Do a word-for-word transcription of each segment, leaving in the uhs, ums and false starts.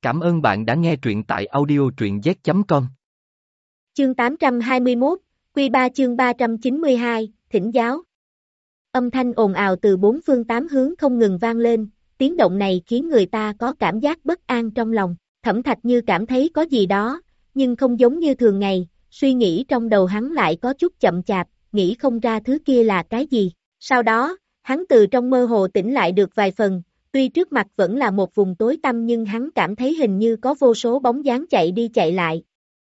Cảm ơn bạn đã nghe truyện tại audio truyện z chấm com. Chương tám trăm hai mươi mốt, Quy ba chương ba trăm chín mươi hai, thỉnh giáo. Âm thanh ồn ào từ bốn phương tám hướng không ngừng vang lên, tiếng động này khiến người ta có cảm giác bất an trong lòng. Thẩm Thạch như cảm thấy có gì đó, nhưng không giống như thường ngày, suy nghĩ trong đầu hắn lại có chút chậm chạp, nghĩ không ra thứ kia là cái gì. Sau đó, hắn từ trong mơ hồ tỉnh lại được vài phần, tuy trước mặt vẫn là một vùng tối tăm nhưng hắn cảm thấy hình như có vô số bóng dáng chạy đi chạy lại.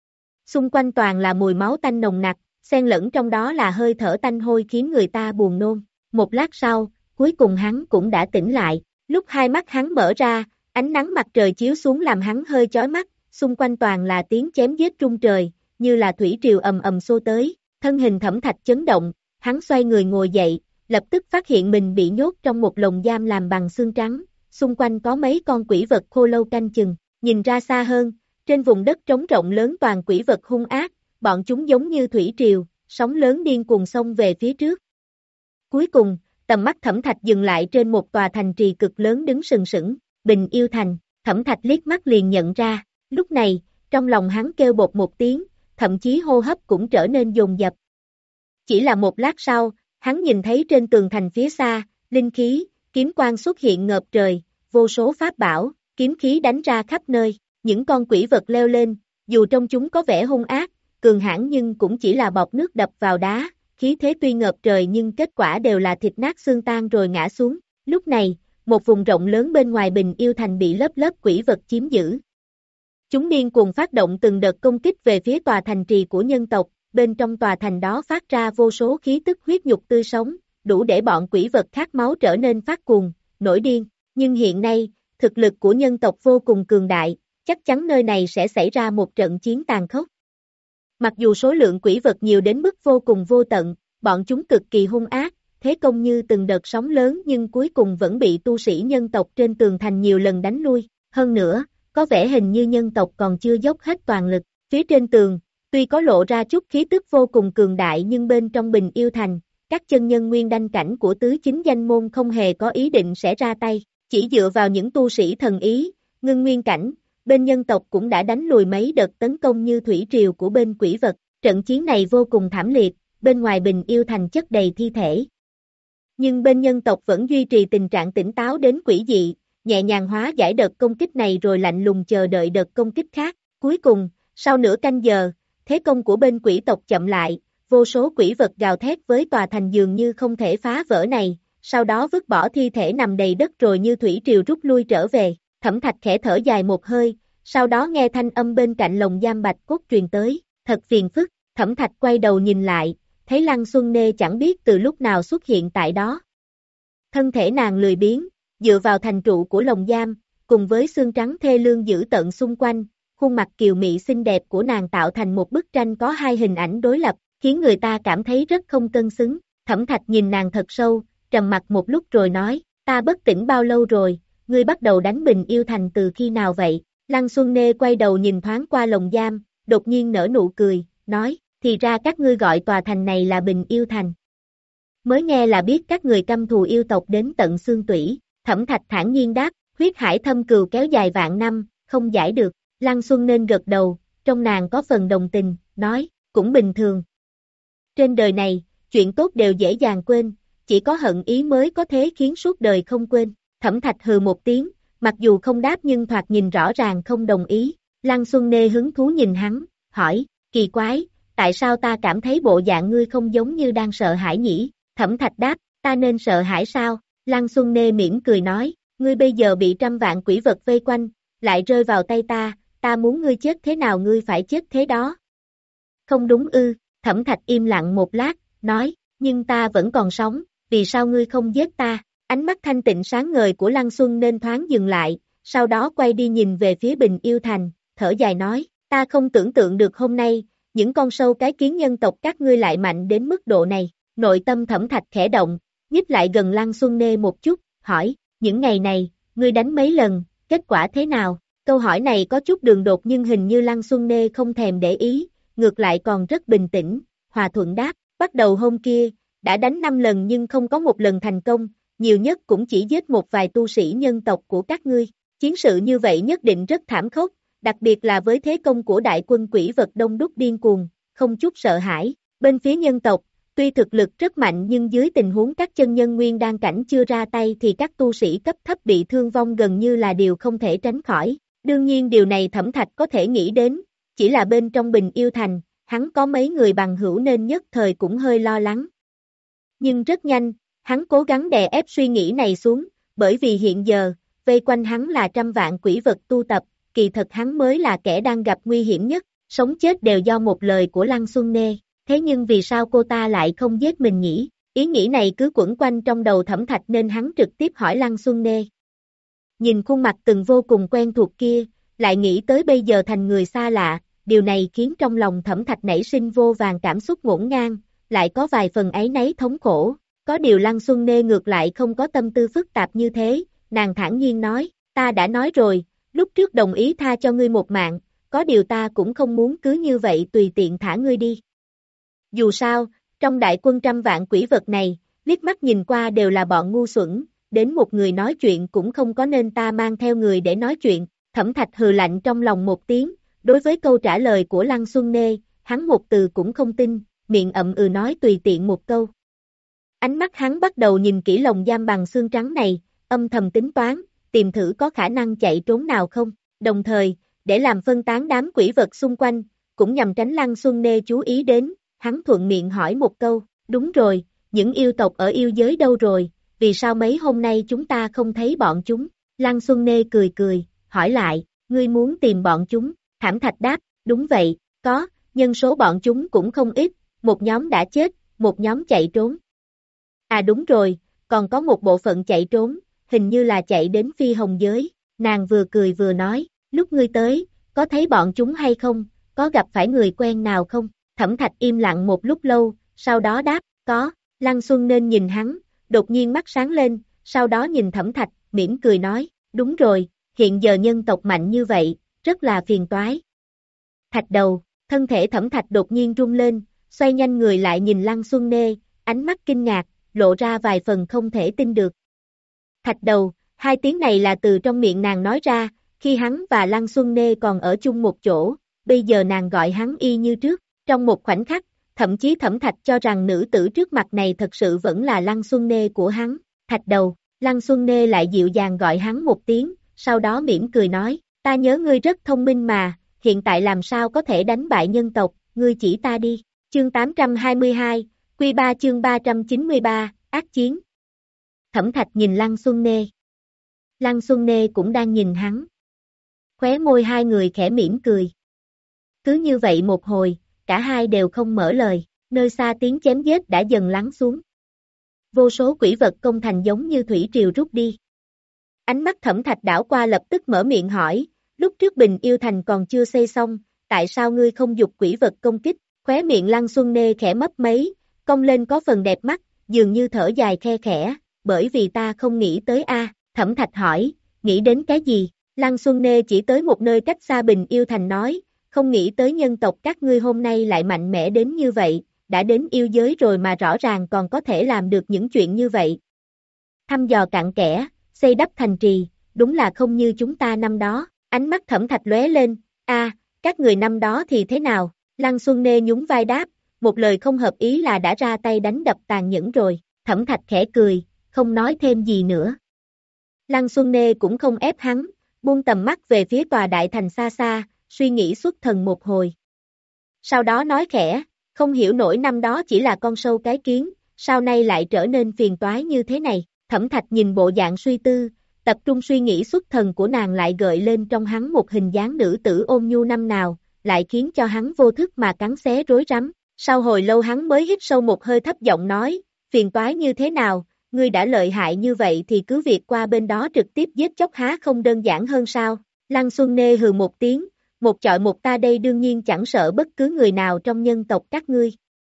Xung quanh toàn là mùi máu tanh nồng nặc, xen lẫn trong đó là hơi thở tanh hôi khiến người ta buồn nôn. Một lát sau, cuối cùng hắn cũng đã tỉnh lại, lúc hai mắt hắn mở ra, ánh nắng mặt trời chiếu xuống làm hắn hơi chói mắt, xung quanh toàn là tiếng chém giết rung trời, như là thủy triều ầm ầm xô tới, thân hình Thẩm Thạch chấn động, hắn xoay người ngồi dậy, lập tức phát hiện mình bị nhốt trong một lồng giam làm bằng xương trắng, xung quanh có mấy con quỷ vật khô lâu canh chừng, nhìn ra xa hơn, trên vùng đất trống rộng lớn toàn quỷ vật hung ác, bọn chúng giống như thủy triều, sóng lớn điên cuồng xông về phía trước. Cuối cùng, tầm mắt Thẩm Thạch dừng lại trên một tòa thành trì cực lớn đứng sừng sững, Bình Yêu Thành. Thẩm Thạch liếc mắt liền nhận ra, lúc này, trong lòng hắn kêu bột một tiếng, thậm chí hô hấp cũng trở nên dồn dập. Chỉ là một lát sau, hắn nhìn thấy trên tường thành phía xa, linh khí, kiếm quang xuất hiện ngập trời, vô số pháp bảo, kiếm khí đánh ra khắp nơi, những con quỷ vật leo lên, dù trong chúng có vẻ hung ác, cường hãn nhưng cũng chỉ là bọt nước đập vào đá, khí thế tuy ngập trời nhưng kết quả đều là thịt nát xương tan rồi ngã xuống. Lúc này, một vùng rộng lớn bên ngoài Bình Yêu Thành bị lớp lớp quỷ vật chiếm giữ. Chúng điên cuồng phát động từng đợt công kích về phía tòa thành trì của nhân tộc, bên trong tòa thành đó phát ra vô số khí tức huyết nhục tươi sống, đủ để bọn quỷ vật khát máu trở nên phát cuồng, nổi điên. Nhưng hiện nay, thực lực của nhân tộc vô cùng cường đại, chắc chắn nơi này sẽ xảy ra một trận chiến tàn khốc. Mặc dù số lượng quỷ vật nhiều đến mức vô cùng vô tận, bọn chúng cực kỳ hung ác, thế công như từng đợt sóng lớn nhưng cuối cùng vẫn bị tu sĩ nhân tộc trên tường thành nhiều lần đánh lui. Hơn nữa, có vẻ hình như nhân tộc còn chưa dốc hết toàn lực. Phía trên tường, tuy có lộ ra chút khí tức vô cùng cường đại nhưng bên trong Bình Yêu Thành, các chân nhân nguyên đanh cảnh của tứ chính danh môn không hề có ý định sẽ ra tay, chỉ dựa vào những tu sĩ thần ý, ngưng nguyên cảnh, bên nhân tộc cũng đã đánh lùi mấy đợt tấn công như thủy triều của bên quỷ vật. Trận chiến này vô cùng thảm liệt, bên ngoài Bình Yêu Thành chất đầy thi thể. Nhưng bên nhân tộc vẫn duy trì tình trạng tỉnh táo đến quỷ dị, nhẹ nhàng hóa giải đợt công kích này rồi lạnh lùng chờ đợi đợt công kích khác. Cuối cùng, sau nửa canh giờ, thế công của bên quỷ tộc chậm lại, vô số quỷ vật gào thét với tòa thành dường như không thể phá vỡ này, sau đó vứt bỏ thi thể nằm đầy đất rồi như thủy triều rút lui trở về. Thẩm Thạch khẽ thở dài một hơi, sau đó nghe thanh âm bên cạnh lồng giam bạch cốt truyền tới, thật phiền phức. Thẩm Thạch quay đầu nhìn lại, thấy Lăng Xuân Nê chẳng biết từ lúc nào xuất hiện tại đó. Thân thể nàng lười biếng, dựa vào thành trụ của lồng giam, cùng với xương trắng thê lương dữ tợn xung quanh, khuôn mặt kiều mị xinh đẹp của nàng tạo thành một bức tranh có hai hình ảnh đối lập, khiến người ta cảm thấy rất không cân xứng. Thẩm Thạch nhìn nàng thật sâu, trầm mặc một lúc rồi nói, ta bất tỉnh bao lâu rồi, ngươi bắt đầu đánh Bình Yêu Thành từ khi nào vậy? Lăng Xuân Nê quay đầu nhìn thoáng qua lồng giam, đột nhiên nở nụ cười, nói, thì ra các ngươi gọi tòa thành này là Bình Yêu Thành. Mới nghe là biết các người căm thù yêu tộc đến tận xương tủy. Thẩm Thạch thản nhiên đáp, huyết hải thâm cừu kéo dài vạn năm, không giải được. Lăng Xuân nên gật đầu, trong nàng có phần đồng tình, nói, cũng bình thường. Trên đời này, chuyện tốt đều dễ dàng quên, chỉ có hận ý mới có thể khiến suốt đời không quên. Thẩm Thạch hừ một tiếng, mặc dù không đáp nhưng thoạt nhìn rõ ràng không đồng ý. Lăng Xuân Nê hứng thú nhìn hắn, hỏi, kỳ quái, tại sao ta cảm thấy bộ dạng ngươi không giống như đang sợ hãi nhỉ? Thẩm Thạch đáp, ta nên sợ hãi sao? Lăng Xuân Nê mỉm cười nói, ngươi bây giờ bị trăm vạn quỷ vật vây quanh, lại rơi vào tay ta, ta muốn ngươi chết thế nào ngươi phải chết thế đó. Không đúng ư? Thẩm Thạch im lặng một lát, nói, nhưng ta vẫn còn sống, vì sao ngươi không giết ta? Ánh mắt thanh tịnh sáng ngời của Lăng Xuân nên thoáng dừng lại, sau đó quay đi nhìn về phía Bình Yêu Thành, thở dài nói, ta không tưởng tượng được hôm nay, những con sâu cái kiến nhân tộc các ngươi lại mạnh đến mức độ này. Nội tâm Thẩm Thạch khẽ động, nhích lại gần Lăng Xuân Nê một chút, hỏi, những ngày này, ngươi đánh mấy lần, kết quả thế nào? Câu hỏi này có chút đường đột nhưng hình như Lăng Xuân Nê không thèm để ý, ngược lại còn rất bình tĩnh, hòa thuận đáp, bắt đầu hôm kia, đã đánh năm lần nhưng không có một lần thành công, nhiều nhất cũng chỉ giết một vài tu sĩ nhân tộc của các ngươi. Chiến sự như vậy nhất định rất thảm khốc, đặc biệt là với thế công của đại quân quỷ vật đông đúc điên cuồng, không chút sợ hãi. Bên phía nhân tộc, tuy thực lực rất mạnh nhưng dưới tình huống các chân nhân nguyên đan cảnh chưa ra tay thì các tu sĩ cấp thấp bị thương vong gần như là điều không thể tránh khỏi. Đương nhiên điều này Thẩm Thạch có thể nghĩ đến, chỉ là bên trong Bình Yêu Thành, hắn có mấy người bằng hữu nên nhất thời cũng hơi lo lắng. Nhưng rất nhanh, hắn cố gắng đè ép suy nghĩ này xuống, bởi vì hiện giờ, vây quanh hắn là trăm vạn quỷ vật tu tập, kỳ thật hắn mới là kẻ đang gặp nguy hiểm nhất, sống chết đều do một lời của Lăng Xuân Nê, thế nhưng vì sao cô ta lại không giết mình nhỉ? Ý nghĩ này cứ quẩn quanh trong đầu Thẩm Thạch nên hắn trực tiếp hỏi Lăng Xuân Nê. Nhìn khuôn mặt từng vô cùng quen thuộc kia, lại nghĩ tới bây giờ thành người xa lạ, điều này khiến trong lòng Thẩm Thạch nảy sinh vô vàn cảm xúc ngổn ngang, lại có vài phần áy náy thống khổ. Có điều Lăng Xuân Nê ngược lại không có tâm tư phức tạp như thế, nàng thản nhiên nói, ta đã nói rồi, lúc trước đồng ý tha cho ngươi một mạng, có điều ta cũng không muốn cứ như vậy tùy tiện thả ngươi đi. Dù sao, trong đại quân trăm vạn quỷ vật này, liếc mắt nhìn qua đều là bọn ngu xuẩn, đến một người nói chuyện cũng không có nên ta mang theo người để nói chuyện. Thẩm Thạch hừ lạnh trong lòng một tiếng, đối với câu trả lời của Lăng Xuân Nê, hắn một từ cũng không tin, miệng ậm ừ nói tùy tiện một câu. Ánh mắt hắn bắt đầu nhìn kỹ lồng giam bằng xương trắng này, âm thầm tính toán, tìm thử có khả năng chạy trốn nào không, đồng thời, để làm phân tán đám quỷ vật xung quanh, cũng nhằm tránh Lăng Xuân Nê chú ý đến, hắn thuận miệng hỏi một câu, đúng rồi, những yêu tộc ở yêu giới đâu rồi, vì sao mấy hôm nay chúng ta không thấy bọn chúng? Lăng Xuân Nê cười cười, hỏi lại, ngươi muốn tìm bọn chúng? Thảm Thạch đáp, đúng vậy, có, nhân số bọn chúng cũng không ít, một nhóm đã chết, một nhóm chạy trốn. À đúng rồi, còn có một bộ phận chạy trốn, hình như là chạy đến Phi Hồng giới, nàng vừa cười vừa nói, lúc ngươi tới, có thấy bọn chúng hay không, có gặp phải người quen nào không? Thẩm Thạch im lặng một lúc lâu, sau đó đáp, có. Lăng Xuân nên nhìn hắn, đột nhiên mắt sáng lên, sau đó nhìn Thẩm Thạch, mỉm cười nói, đúng rồi, hiện giờ nhân tộc mạnh như vậy, rất là phiền toái. Thạch đầu, thân thể Thẩm Thạch đột nhiên rung lên, xoay nhanh người lại nhìn Lăng Xuân Nê, ánh mắt kinh ngạc, lộ ra vài phần không thể tin được. Thạch đầu, hai tiếng này là từ trong miệng nàng nói ra, khi hắn và Lăng Xuân Nê còn ở chung một chỗ, bây giờ nàng gọi hắn y như trước, trong một khoảnh khắc, thậm chí Thẩm Thạch cho rằng nữ tử trước mặt này thật sự vẫn là Lăng Xuân Nê của hắn, Thạch đầu, Lăng Xuân Nê lại dịu dàng gọi hắn một tiếng, sau đó mỉm cười nói, ta nhớ ngươi rất thông minh mà, hiện tại làm sao có thể đánh bại nhân tộc, ngươi chỉ ta đi, chương tám trăm hai mươi hai, Quy ba chương ba trăm chín mươi ba, ác chiến. Thẩm Thạch nhìn Lăng Xuân Nê. Lăng Xuân Nê cũng đang nhìn hắn. Khóe môi hai người khẽ mỉm cười. Cứ như vậy một hồi, cả hai đều không mở lời, nơi xa tiếng chém giết đã dần lắng xuống. Vô số quỷ vật công thành giống như thủy triều rút đi. Ánh mắt Thẩm Thạch đảo qua lập tức mở miệng hỏi, lúc trước Bình Yêu Thành còn chưa xây xong, tại sao ngươi không dục quỷ vật công kích? Khóe miệng Lăng Xuân Nê khẽ mấp mấy, cong lên có phần đẹp mắt, dường như thở dài khe khẽ, bởi vì ta không nghĩ tới a. Thẩm Thạch hỏi, nghĩ đến cái gì? Lăng Xuân Nê chỉ tới một nơi cách xa Bình Yêu Thành nói, không nghĩ tới nhân tộc các ngươi hôm nay lại mạnh mẽ đến như vậy, đã đến yêu giới rồi mà rõ ràng còn có thể làm được những chuyện như vậy. Thăm dò cặn kẽ, xây đắp thành trì, đúng là không như chúng ta năm đó, ánh mắt Thẩm Thạch lóe lên, a, các người năm đó thì thế nào? Lăng Xuân Nê nhún vai đáp, một lời không hợp ý là đã ra tay đánh đập tàn nhẫn rồi, Thẩm Thạch khẽ cười, không nói thêm gì nữa. Lăng Xuân Nê cũng không ép hắn, buông tầm mắt về phía tòa đại thành xa xa, suy nghĩ xuất thần một hồi. Sau đó nói khẽ, không hiểu nổi năm đó chỉ là con sâu cái kiến, sau nay lại trở nên phiền toái như thế này. Thẩm Thạch nhìn bộ dạng suy tư, tập trung suy nghĩ xuất thần của nàng lại gợi lên trong hắn một hình dáng nữ tử ôn nhu năm nào, lại khiến cho hắn vô thức mà cắn xé rối rắm. Sau hồi lâu hắn mới hít sâu một hơi thấp giọng nói, phiền toái như thế nào, ngươi đã lợi hại như vậy thì cứ việc qua bên đó trực tiếp giết chóc há không đơn giản hơn sao? Lăng Xuân Nê hừ một tiếng, một chọi một ta đây đương nhiên chẳng sợ bất cứ người nào trong nhân tộc các ngươi.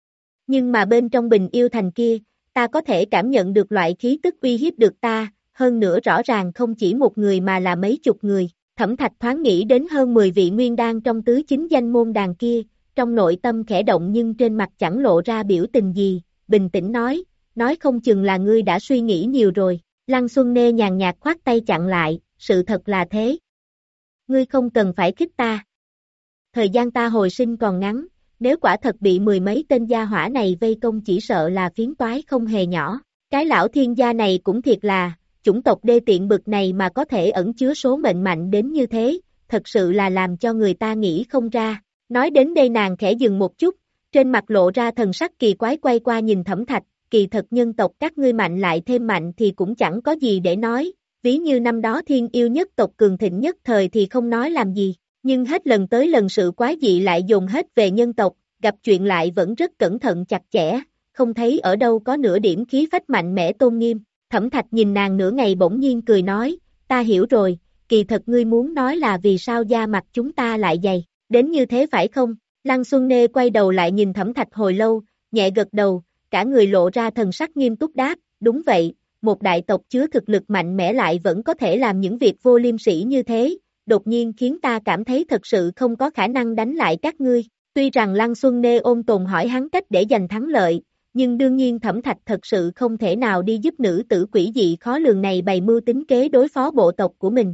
Nhưng mà bên trong Bình Yêu Thành kia, ta có thể cảm nhận được loại khí tức uy hiếp được ta, hơn nữa rõ ràng không chỉ một người mà là mấy chục người. Thẩm Thạch thoáng nghĩ đến hơn mười vị nguyên đan trong tứ chính danh môn đàn kia, trong nội tâm khẽ động nhưng trên mặt chẳng lộ ra biểu tình gì, bình tĩnh nói, nói không chừng là ngươi đã suy nghĩ nhiều rồi. Lăng Xuân Nê nhàn nhạt khoát tay chặn lại, sự thật là thế. Ngươi không cần phải khích ta. Thời gian ta hồi sinh còn ngắn, nếu quả thật bị mười mấy tên gia hỏa này vây công chỉ sợ là phiến toái không hề nhỏ. Cái lão thiên gia này cũng thiệt là, chủng tộc đê tiện bực này mà có thể ẩn chứa số mệnh mạnh đến như thế, thật sự là làm cho người ta nghĩ không ra. Nói đến đây nàng khẽ dừng một chút, trên mặt lộ ra thần sắc kỳ quái quay qua nhìn Thẩm Thạch, kỳ thật nhân tộc các ngươi mạnh lại thêm mạnh thì cũng chẳng có gì để nói, ví như năm đó thiên yêu nhất tộc cường thịnh nhất thời thì không nói làm gì, nhưng hết lần tới lần sự quái dị lại dồn hết về nhân tộc, gặp chuyện lại vẫn rất cẩn thận chặt chẽ, không thấy ở đâu có nửa điểm khí phách mạnh mẽ tôn nghiêm. Thẩm Thạch nhìn nàng nửa ngày bỗng nhiên cười nói, ta hiểu rồi, kỳ thật ngươi muốn nói là vì sao da mặt chúng ta lại dày, đến như thế phải không? Lăng Xuân Nê quay đầu lại nhìn Thẩm Thạch hồi lâu, nhẹ gật đầu, cả người lộ ra thần sắc nghiêm túc đáp, đúng vậy, một đại tộc chứa thực lực mạnh mẽ lại vẫn có thể làm những việc vô liêm sỉ như thế, đột nhiên khiến ta cảm thấy thật sự không có khả năng đánh lại các ngươi. Tuy rằng Lăng Xuân Nê ôn tồn hỏi hắn cách để giành thắng lợi, nhưng đương nhiên Thẩm Thạch thật sự không thể nào đi giúp nữ tử quỷ dị khó lường này bày mưu tính kế đối phó bộ tộc của mình.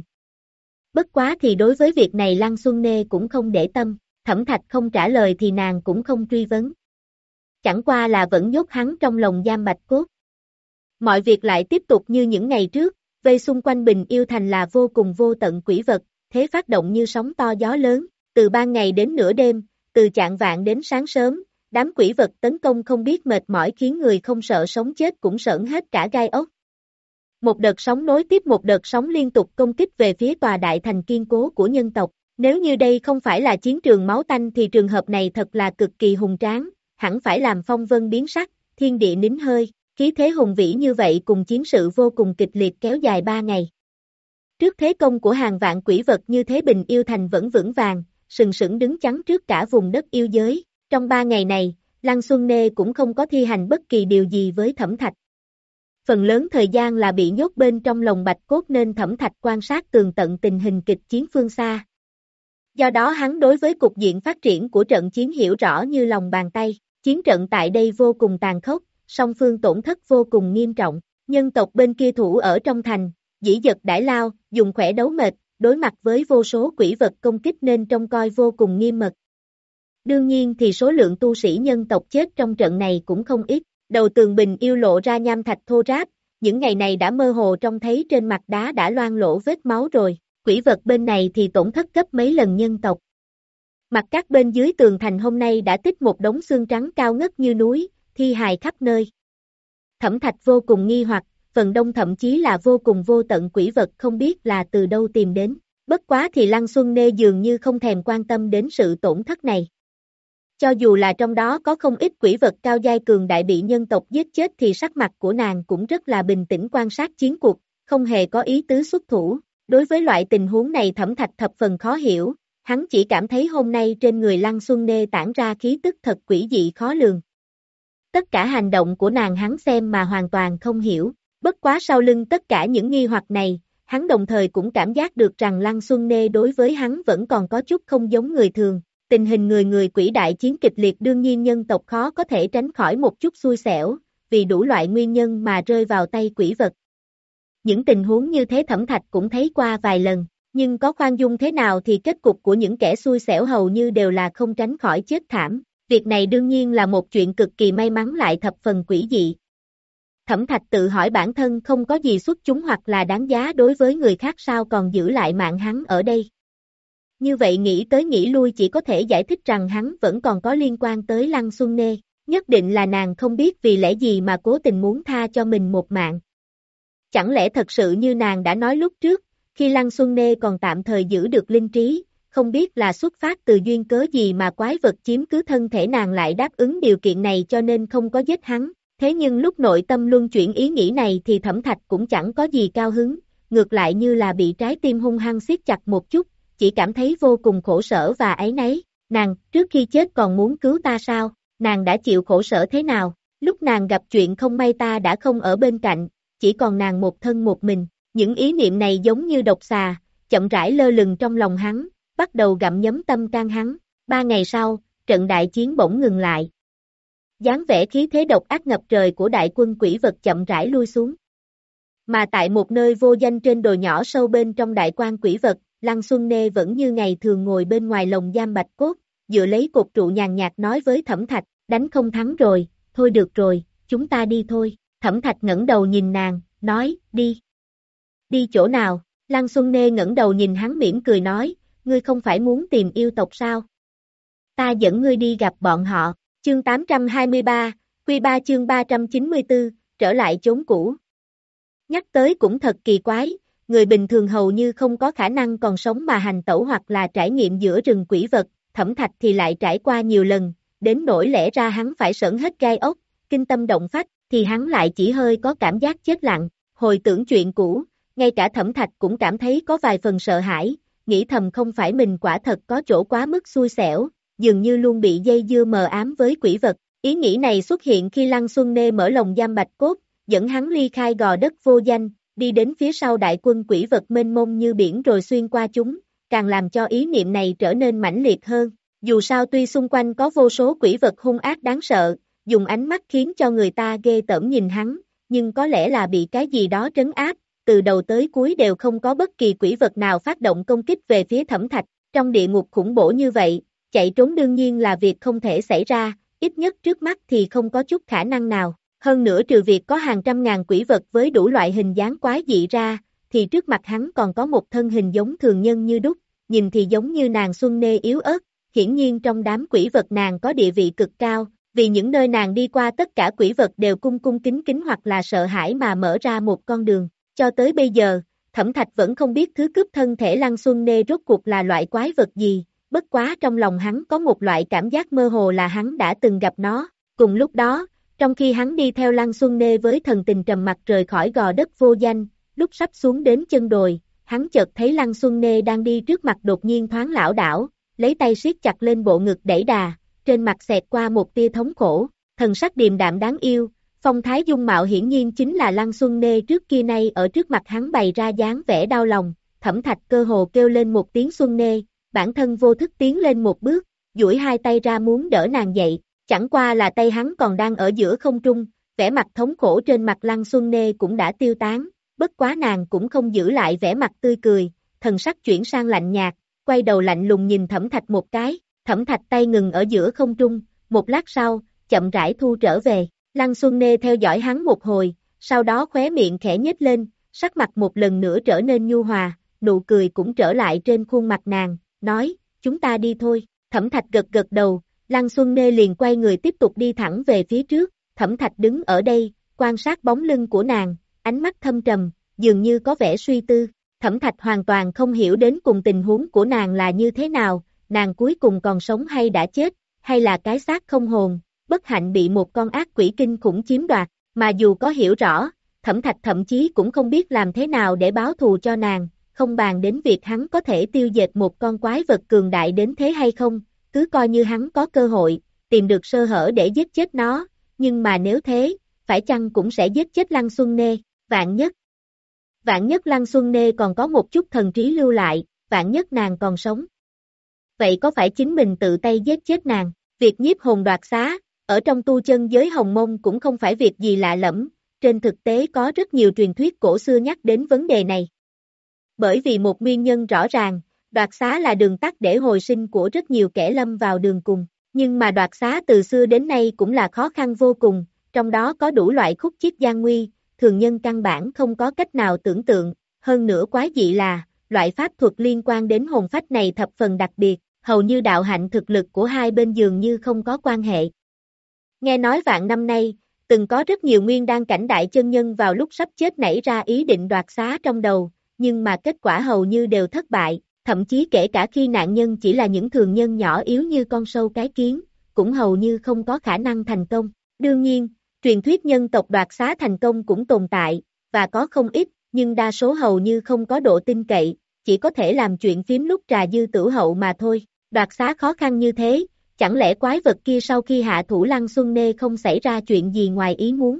Bất quá thì đối với việc này Lăng Xuân Nê cũng không để tâm, Thẩm Thạch không trả lời thì nàng cũng không truy vấn. Chẳng qua là vẫn nhốt hắn trong lồng giam bạch cốt. Mọi việc lại tiếp tục như những ngày trước, vây xung quanh Bình Yêu Thành là vô cùng vô tận quỷ vật, thế phát động như sóng to gió lớn, từ ban ngày đến nửa đêm, từ chạng vạng đến sáng sớm, đám quỷ vật tấn công không biết mệt mỏi khiến người không sợ sống chết cũng sởn hết cả gai ốc. Một đợt sóng nối tiếp một đợt sóng liên tục công kích về phía tòa đại thành kiên cố của nhân tộc. Nếu như đây không phải là chiến trường máu tanh thì trường hợp này thật là cực kỳ hùng tráng, hẳn phải làm phong vân biến sắc, thiên địa nín hơi, khí thế hùng vĩ như vậy cùng chiến sự vô cùng kịch liệt kéo dài ba ngày. Trước thế công của hàng vạn quỷ vật như thế Bình Yêu Thành vẫn vững vàng, sừng sững đứng chắn trước cả vùng đất yêu giới. Trong ba ngày này, Lăng Xuân Nê cũng không có thi hành bất kỳ điều gì với Thẩm Thạch. Phần lớn thời gian là bị nhốt bên trong lồng bạch cốt nên Thẩm Thạch quan sát tường tận tình hình kịch chiến phương xa. Do đó hắn đối với cục diện phát triển của trận chiến hiểu rõ như lòng bàn tay, chiến trận tại đây vô cùng tàn khốc, song phương tổn thất vô cùng nghiêm trọng, nhân tộc bên kia thủ ở trong thành, dĩ dật đãi lao, dùng khỏe đấu mệt, đối mặt với vô số quỷ vật công kích nên trông coi vô cùng nghiêm mật. Đương nhiên thì số lượng tu sĩ nhân tộc chết trong trận này cũng không ít, đầu tường Bình Yêu lộ ra nham thạch thô ráp, những ngày này đã mơ hồ trông thấy trên mặt đá đã loang lỗ vết máu rồi, quỷ vật bên này thì tổn thất gấp mấy lần nhân tộc. Mặt các bên dưới tường thành hôm nay đã tích một đống xương trắng cao ngất như núi, thi hài khắp nơi. Thẩm Thạch vô cùng nghi hoặc, phần đông thậm chí là vô cùng vô tận quỷ vật không biết là từ đâu tìm đến, bất quá thì Lăng Xuân Nê dường như không thèm quan tâm đến sự tổn thất này. Cho dù là trong đó có không ít quỷ vật cao giai cường đại bị nhân tộc giết chết thì sắc mặt của nàng cũng rất là bình tĩnh quan sát chiến cuộc, không hề có ý tứ xuất thủ. Đối với loại tình huống này Thẩm Thạch thập phần khó hiểu, hắn chỉ cảm thấy hôm nay trên người Lăng Xuân Nê tản ra khí tức thật quỷ dị khó lường. Tất cả hành động của nàng hắn xem mà hoàn toàn không hiểu, bất quá sau lưng tất cả những nghi hoặc này, hắn đồng thời cũng cảm giác được rằng Lăng Xuân Nê đối với hắn vẫn còn có chút không giống người thường. Tình hình người người quỷ đại chiến kịch liệt đương nhiên nhân tộc khó có thể tránh khỏi một chút xui xẻo, vì đủ loại nguyên nhân mà rơi vào tay quỷ vật. Những tình huống như thế Thẩm Thạch cũng thấy qua vài lần, nhưng có khoan dung thế nào thì kết cục của những kẻ xui xẻo hầu như đều là không tránh khỏi chết thảm. Việc này đương nhiên là một chuyện cực kỳ may mắn lại thập phần quỷ dị. Thẩm Thạch tự hỏi bản thân không có gì xuất chúng hoặc là đáng giá đối với người khác sao còn giữ lại mạng hắn ở đây. Như vậy nghĩ tới nghĩ lui chỉ có thể giải thích rằng hắn vẫn còn có liên quan tới Lăng Xuân Nê, nhất định là nàng không biết vì lẽ gì mà cố tình muốn tha cho mình một mạng. Chẳng lẽ thật sự như nàng đã nói lúc trước, khi Lăng Xuân Nê còn tạm thời giữ được linh trí, không biết là xuất phát từ duyên cớ gì mà quái vật chiếm cứ thân thể nàng lại đáp ứng điều kiện này cho nên không có giết hắn. Thế nhưng lúc nội tâm luân chuyển ý nghĩ này thì Thẩm Thạch cũng chẳng có gì cao hứng, ngược lại như là bị trái tim hung hăng siết chặt một chút, chỉ cảm thấy vô cùng khổ sở và áy náy. Nàng, trước khi chết còn muốn cứu ta sao? Nàng đã chịu khổ sở thế nào? Lúc nàng gặp chuyện không may ta đã không ở bên cạnh, chỉ còn nàng một thân một mình. Những ý niệm này giống như độc xà, chậm rãi lơ lửng trong lòng hắn, bắt đầu gặm nhấm tâm can hắn. Ba ngày sau, trận đại chiến bỗng ngừng lại. Dáng vẻ khí thế độc ác ngập trời của đại quân quỷ vật chậm rãi lui xuống. Mà tại một nơi vô danh trên đồi nhỏ sâu bên trong đại quan quỷ vật, Lăng Xuân Nê vẫn như ngày thường ngồi bên ngoài lồng giam bạch cốt, dựa lấy cột trụ nhàn nhạt nói với Thẩm Thạch, đánh không thắng rồi, thôi được rồi, chúng ta đi thôi. Thẩm Thạch ngẩng đầu nhìn nàng, nói, đi. Đi chỗ nào? Lăng Xuân Nê ngẩng đầu nhìn hắn mỉm cười nói, ngươi không phải muốn tìm yêu tộc sao? Ta dẫn ngươi đi gặp bọn họ. Chương tám trăm hai mươi ba, Quy ba chương ba trăm chín mươi tư, trở lại chốn cũ. Nhắc tới cũng thật kỳ quái, người bình thường hầu như không có khả năng còn sống mà hành tẩu hoặc là trải nghiệm giữa rừng quỷ vật, Thẩm Thạch thì lại trải qua nhiều lần, đến nỗi lẽ ra hắn phải sởn hết gai ốc, kinh tâm động phách, thì hắn lại chỉ hơi có cảm giác chết lặng, hồi tưởng chuyện cũ, ngay cả Thẩm Thạch cũng cảm thấy có vài phần sợ hãi, nghĩ thầm không phải mình quả thật có chỗ quá mức xui xẻo, dường như luôn bị dây dưa mờ ám với quỷ vật. Ý nghĩ này xuất hiện khi Lăng Xuân Nê mở lồng giam bạch cốt, dẫn hắn ly khai gò đất vô danh, đi đến phía sau đại quân quỷ vật mênh mông như biển rồi xuyên qua chúng, càng làm cho ý niệm này trở nên mãnh liệt hơn. Dù sao tuy xung quanh có vô số quỷ vật hung ác đáng sợ, dùng ánh mắt khiến cho người ta ghê tởm nhìn hắn, nhưng có lẽ là bị cái gì đó trấn áp, từ đầu tới cuối đều không có bất kỳ quỷ vật nào phát động công kích về phía Thẩm Thạch. Trong địa ngục khủng bố như vậy, chạy trốn đương nhiên là việc không thể xảy ra, ít nhất trước mắt thì không có chút khả năng nào. Hơn nữa trừ việc có hàng trăm ngàn quỷ vật với đủ loại hình dáng quái dị ra, thì trước mặt hắn còn có một thân hình giống thường nhân như đúc, nhìn thì giống như nàng Xuân Nê yếu ớt, hiển nhiên trong đám quỷ vật nàng có địa vị cực cao, vì những nơi nàng đi qua tất cả quỷ vật đều cung cung kính kính hoặc là sợ hãi mà mở ra một con đường. Cho tới bây giờ, Thẩm Thạch vẫn không biết thứ cướp thân thể Lăng Xuân Nê rốt cuộc là loại quái vật gì, bất quá trong lòng hắn có một loại cảm giác mơ hồ là hắn đã từng gặp nó. Cùng lúc đó, trong khi hắn đi theo Lăng Xuân Nê với thần tình trầm mặc rời khỏi gò đất vô danh, lúc sắp xuống đến chân đồi, hắn chợt thấy Lăng Xuân Nê đang đi trước mặt đột nhiên thoáng lảo đảo, lấy tay siết chặt lên bộ ngực đẩy đà, trên mặt xẹt qua một tia thống khổ, thần sắc điềm đạm đáng yêu, phong thái dung mạo hiển nhiên chính là Lăng Xuân Nê trước kia nay ở trước mặt hắn bày ra dáng vẻ đau lòng. Thẩm Thạch cơ hồ kêu lên một tiếng Xuân Nê, bản thân vô thức tiến lên một bước, duỗi hai tay ra muốn đỡ nàng dậy, chẳng qua là tay hắn còn đang ở giữa không trung, vẻ mặt thống khổ trên mặt Lăng Xuân Nê cũng đã tiêu tán, bất quá nàng cũng không giữ lại vẻ mặt tươi cười, thần sắc chuyển sang lạnh nhạt, quay đầu lạnh lùng nhìn Thẩm Thạch một cái, Thẩm Thạch tay ngừng ở giữa không trung, một lát sau, chậm rãi thu trở về, Lăng Xuân Nê theo dõi hắn một hồi, sau đó khóe miệng khẽ nhếch lên, sắc mặt một lần nữa trở nên nhu hòa, nụ cười cũng trở lại trên khuôn mặt nàng, nói, chúng ta đi thôi. Thẩm Thạch gật gật đầu, Lăng Xuân Nê liền quay người tiếp tục đi thẳng về phía trước, Thẩm Thạch đứng ở đây, quan sát bóng lưng của nàng, ánh mắt thâm trầm, dường như có vẻ suy tư. Thẩm Thạch hoàn toàn không hiểu đến cùng tình huống của nàng là như thế nào, nàng cuối cùng còn sống hay đã chết, hay là cái xác không hồn, bất hạnh bị một con ác quỷ kinh khủng chiếm đoạt, mà dù có hiểu rõ, Thẩm Thạch thậm chí cũng không biết làm thế nào để báo thù cho nàng, không bàn đến việc hắn có thể tiêu diệt một con quái vật cường đại đến thế hay không, cứ coi như hắn có cơ hội, tìm được sơ hở để giết chết nó, nhưng mà nếu thế, phải chăng cũng sẽ giết chết Lăng Xuân Nê, vạn nhất. Vạn nhất Lăng Xuân Nê còn có một chút thần trí lưu lại, vạn nhất nàng còn sống. Vậy có phải chính mình tự tay giết chết nàng? Việc nhiếp hồn đoạt xá, ở trong tu chân giới Hồng Mông cũng không phải việc gì lạ lẫm, trên thực tế có rất nhiều truyền thuyết cổ xưa nhắc đến vấn đề này. Bởi vì một nguyên nhân rõ ràng, đoạt xá là đường tắt để hồi sinh của rất nhiều kẻ lâm vào đường cùng, nhưng mà đoạt xá từ xưa đến nay cũng là khó khăn vô cùng, trong đó có đủ loại khúc chiết gian nguy, thường nhân căn bản không có cách nào tưởng tượng, hơn nữa quái dị là, loại pháp thuật liên quan đến hồn phách này thập phần đặc biệt, hầu như đạo hạnh thực lực của hai bên dường như không có quan hệ. Nghe nói vạn năm nay, từng có rất nhiều nguyên đan cảnh đại chân nhân vào lúc sắp chết nảy ra ý định đoạt xá trong đầu, nhưng mà kết quả hầu như đều thất bại, thậm chí kể cả khi nạn nhân chỉ là những thường nhân nhỏ yếu như con sâu cái kiến, cũng hầu như không có khả năng thành công. Đương nhiên, truyền thuyết nhân tộc đoạt xá thành công cũng tồn tại, và có không ít, nhưng đa số hầu như không có độ tin cậy, chỉ có thể làm chuyện phím lúc trà dư tửu hậu mà thôi. Đoạt xá khó khăn như thế, chẳng lẽ quái vật kia sau khi hạ thủ Lăng Xuân Nê không xảy ra chuyện gì ngoài ý muốn?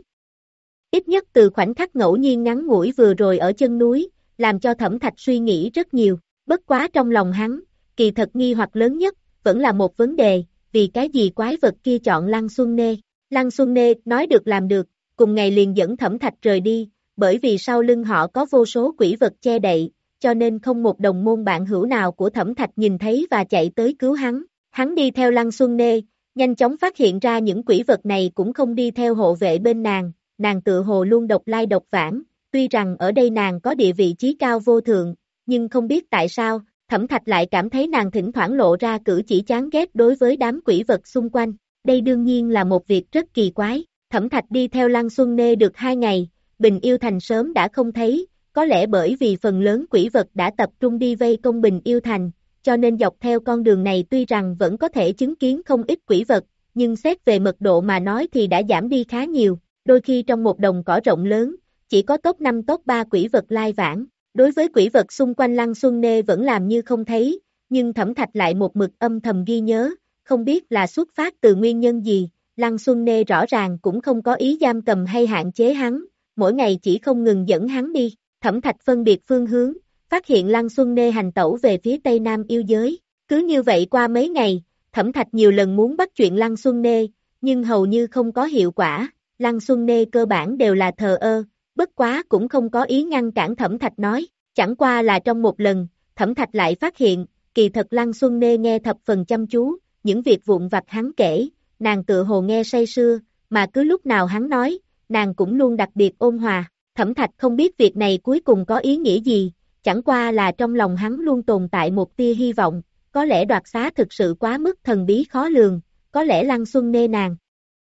Ít nhất từ khoảnh khắc ngẫu nhiên ngắn ngủi vừa rồi ở chân núi, làm cho Thẩm Thạch suy nghĩ rất nhiều, bất quá trong lòng hắn, kỳ thật nghi hoặc lớn nhất, vẫn là một vấn đề, vì cái gì quái vật kia chọn Lăng Xuân Nê. Lăng Xuân Nê nói được làm được, cùng ngày liền dẫn Thẩm Thạch rời đi, bởi vì sau lưng họ có vô số quỷ vật che đậy, cho nên không một đồng môn bạn hữu nào của Thẩm Thạch nhìn thấy và chạy tới cứu hắn. Hắn đi theo Lăng Xuân Nê, nhanh chóng phát hiện ra những quỷ vật này cũng không đi theo hộ vệ bên nàng, nàng tự hồ luôn độc lai độc vãng, tuy rằng ở đây nàng có địa vị chí cao vô thượng, nhưng không biết tại sao, Thẩm Thạch lại cảm thấy nàng thỉnh thoảng lộ ra cử chỉ chán ghét đối với đám quỷ vật xung quanh. Đây đương nhiên là một việc rất kỳ quái. Thẩm Thạch đi theo Lăng Xuân Nê được hai ngày, Bình Yêu Thành sớm đã không thấy, có lẽ bởi vì phần lớn quỷ vật đã tập trung đi vây công Bình Yêu Thành, cho nên dọc theo con đường này tuy rằng vẫn có thể chứng kiến không ít quỷ vật, nhưng xét về mật độ mà nói thì đã giảm đi khá nhiều, đôi khi trong một đồng cỏ rộng lớn, chỉ có top năm top ba quỷ vật lai vãng. Đối với quỷ vật xung quanh Lăng Xuân Nê vẫn làm như không thấy, nhưng Thẩm Thạch lại một mực âm thầm ghi nhớ, không biết là xuất phát từ nguyên nhân gì, Lăng Xuân Nê rõ ràng cũng không có ý giam cầm hay hạn chế hắn, mỗi ngày chỉ không ngừng dẫn hắn đi. Thẩm Thạch phân biệt phương hướng, phát hiện Lăng Xuân Nê hành tẩu về phía tây nam yêu giới. Cứ như vậy qua mấy ngày, Thẩm Thạch nhiều lần muốn bắt chuyện Lăng Xuân Nê, nhưng hầu như không có hiệu quả. Lăng Xuân Nê cơ bản đều là thờ ơ, bất quá cũng không có ý ngăn cản Thẩm Thạch nói. Chẳng qua là trong một lần, Thẩm Thạch lại phát hiện, kỳ thật Lăng Xuân Nê nghe thập phần chăm chú, những việc vụn vặt hắn kể, nàng tự hồ nghe say sưa, mà cứ lúc nào hắn nói, nàng cũng luôn đặc biệt ôn hòa. Thẩm Thạch không biết việc này cuối cùng có ý nghĩa gì, chẳng qua là trong lòng hắn luôn tồn tại một tia hy vọng, có lẽ đoạt xá thực sự quá mức thần bí khó lường, có lẽ Lăng Xuân Nê nàng